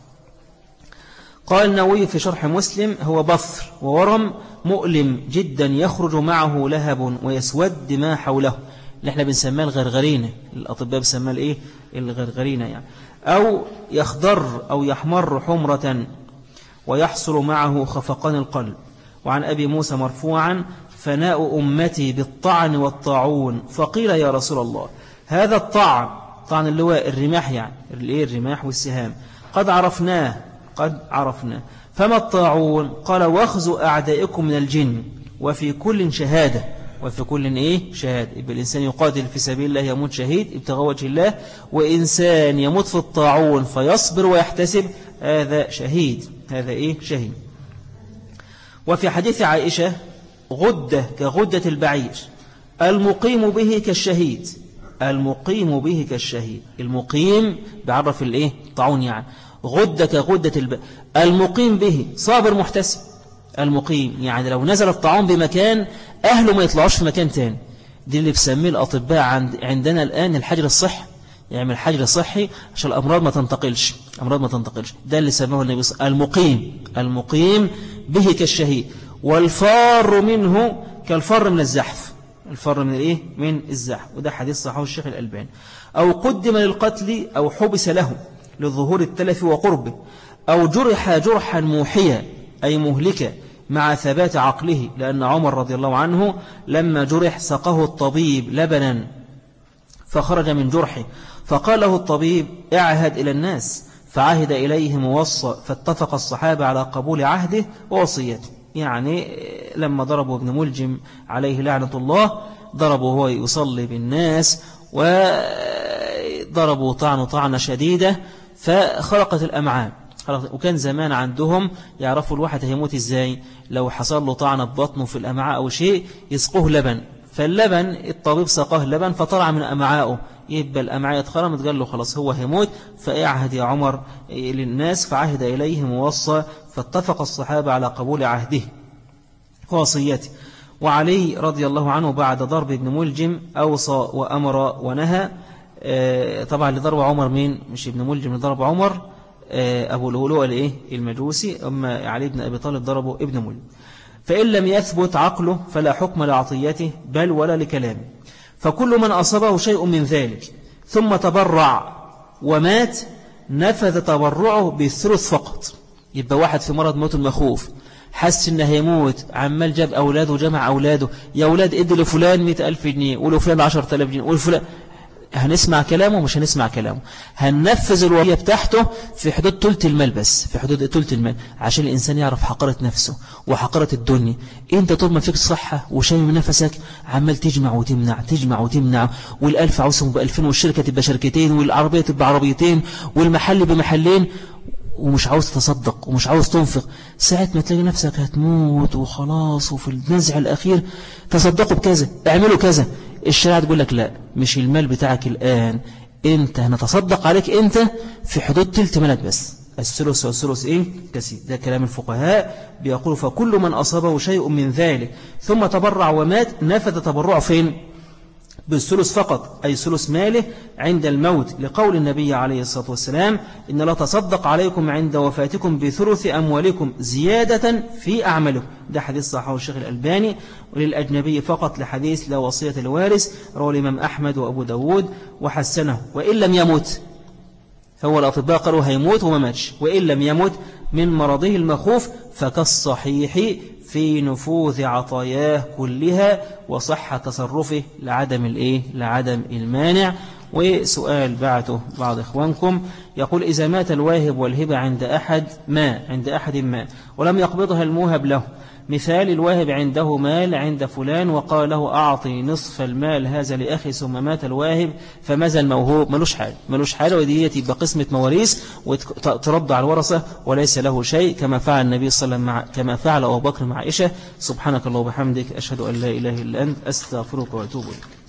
قال النووي في شرح مسلم هو بثر وورم مؤلم جدا يخرج معه لهب ويسود ما حوله، اللي احنا بنسميه الغرغرينة، الأطباء بنسميه الايه الغرغرينة يعني. أو يخضر أو يحمر حمرة ويحصل معه خفقان القلب. وعن أبي موسى مرفوعا فناء أمتي بالطعن والطاعون، فقيل يا رسول الله هذا الطعن طعن اللواء الرماح يعني الرماح والسهام قد عرفناه قد عرفناه فما الطاعون؟ قال واخذ أعدائكم من الجن وفي كل شهادة وفي كل إيه شهادة. يبقى الإنسان يقاتل في سبيل الله يموت شهيد ابتغاء وجه الله، وإنسان يموت في الطاعون فيصبر ويحتسب هذا شهيد هذا إيه شهيد. وفي حديث عائشة غدة كغدة البعير المقيم به كالشهيد المقيم به كالشهيد. المقيم بعرف الإيه الطاعون يعني غدة كغدة البعير، المقيم به صابر محتسب. المقيم يعني لو نزل الطاعون بمكان أهله ما يطلعوش في مكان تاني. دي اللي بسميه الأطباء عند عندنا الآن الحجر الصحي، يعمل حجر صحي عشان الأمراض ما تنتقلش أمراض ما تنتقلش ده اللي سماه النبي صلى الله عليه وسلم المقيم المقيم به كالشهيد. والفار منه كالفر من الزحف، الفر من الايه من الزحف، وده حديث صحيح الشيخ الألباني. أو قدم للقتل أو حبس له لظهور التلف وقربه، أو جرح جرحا موحيا أي مهلكا مع ثبات عقله، لأن عمر رضي الله عنه لما جرح سقه الطبيب لبنا فخرج من جرحه، فقال له الطبيب اعهد إلى الناس، فعهد إليهم ووصى، فاتفق الصحابة على قبول عهده ووصيته. يعني لما ضربوا ابن ملجم عليه لعنة الله ضربوا هو يصلي بالناس وضربوا طعنه طعنة شديدة فخرقت الأمعاء. وكان زمان عندهم يعرفوا الواحد هيموت ازاي، لو حصل له طعنة ببطنه في الأمعاء أو شيء يسقوه لبن، فاللبن الطبيب سقاه لبن فطلع من أمعائه، يبقى الأمعاء اتخرمت، قال له خلاص هو هيموت، فاعهد يا عمر للناس، فعهد إليهم ووصى، فاتفق الصحابة على قبول عهده ووصيته. وعلي رضي الله عنه بعد ضرب ابن ملجم أوصى وأمر ونهى. طبعا اللي ضرب عمر مين؟ مش ابن ملجم اللي ضرب عمر، أبو لؤلؤ الإيه المجوسي، أما علي بن أبي طالب ضربه ابن ملجم. فإن لم يثبت عقله فلا حكم لعطيته بل ولا لكلامه. فكل من أصابه شيء من ذلك ثم تبرع ومات نفذ تبرعه بالثلث فقط. يبقى واحد في مرض موت المخوف حس إنه هيموت، عمال جاب أولاده وجمع أولاده، يا أولاد إدي لفلان مئة ألف جنيه ولفلان عشرة آلاف جنيه ولفلان، هنسمع كلامه مش هنسمع كلامه، هننفذ الوصية بتاعته في حدود تلت المال، بس في حدود تلت المال، عشان الإنسان يعرف حقارة نفسه وحقارة الدنيا. أنت طول ما فيك صحة وشايم من نفسك عمال تجمع وتمنع تجمع وتمنع، والألف عاوزهم بألفين، والشركة تبقى شركتين، والعربية تبقى عربيتين، والمحل بمحلين، ومش عاوز تصدق ومش عاوز تنفق. ساعة ما تلاقي نفسك هتموت وخلاص وفي النزع الأخير تصدقوا بكذا اعملوا كذا، الشريعة تقول لك لا، مش المال بتاعك الآن، انت هنتصدق عليك انت في حدود تلت مالك بس، الثلث والثلث إيه كثير. ده كلام الفقهاء بيقول فكل من أصابه شيء من ذلك ثم تبرع ومات نفذ تبرعه فين؟ بالثلث فقط، أي ثلث ماله عند الموت، لقول النبي عليه الصلاة والسلام إن لا تصدق عليكم عند وفاتكم بثلث أموالكم زيادة في أعمالكم. ده حديث صححه الشيخ الألباني. وللأجنبي فقط لحديث لا وصية الوارث، رواه الإمام أحمد وأبو داود وحسنه. وإن لم يمت، هو الأطباء قالوا هيموت وما ماتش، وإن لم يمت من مرضه المخوف فكالصحيح في نفوذ عطاياه كلها وصحة تصرفه لعدم الإيه؟ لعدم المانع. وسؤال بعته بعض إخوانكم يقول إذا مات الواهب والهبة عند أحد ما عند أحد ما ولم يقبضها الموهب له، مثال الواهب عنده مال عند فلان وقال له أعطي نصف المال هذا لأخي ثم مات الواهب، فماذا الموهوب؟ ملوش حاجة ملوش حاجة ودي تبقى قسمة مواريث وترد على الورثة وليس له شيء، كما فعل النبي صلى الله عليه وسلم كما فعل أبو بكر مع عائشة. سبحانك الله وبحمدك أشهد أن لا إله إلا أنت أستغفرك وأتوب إليك.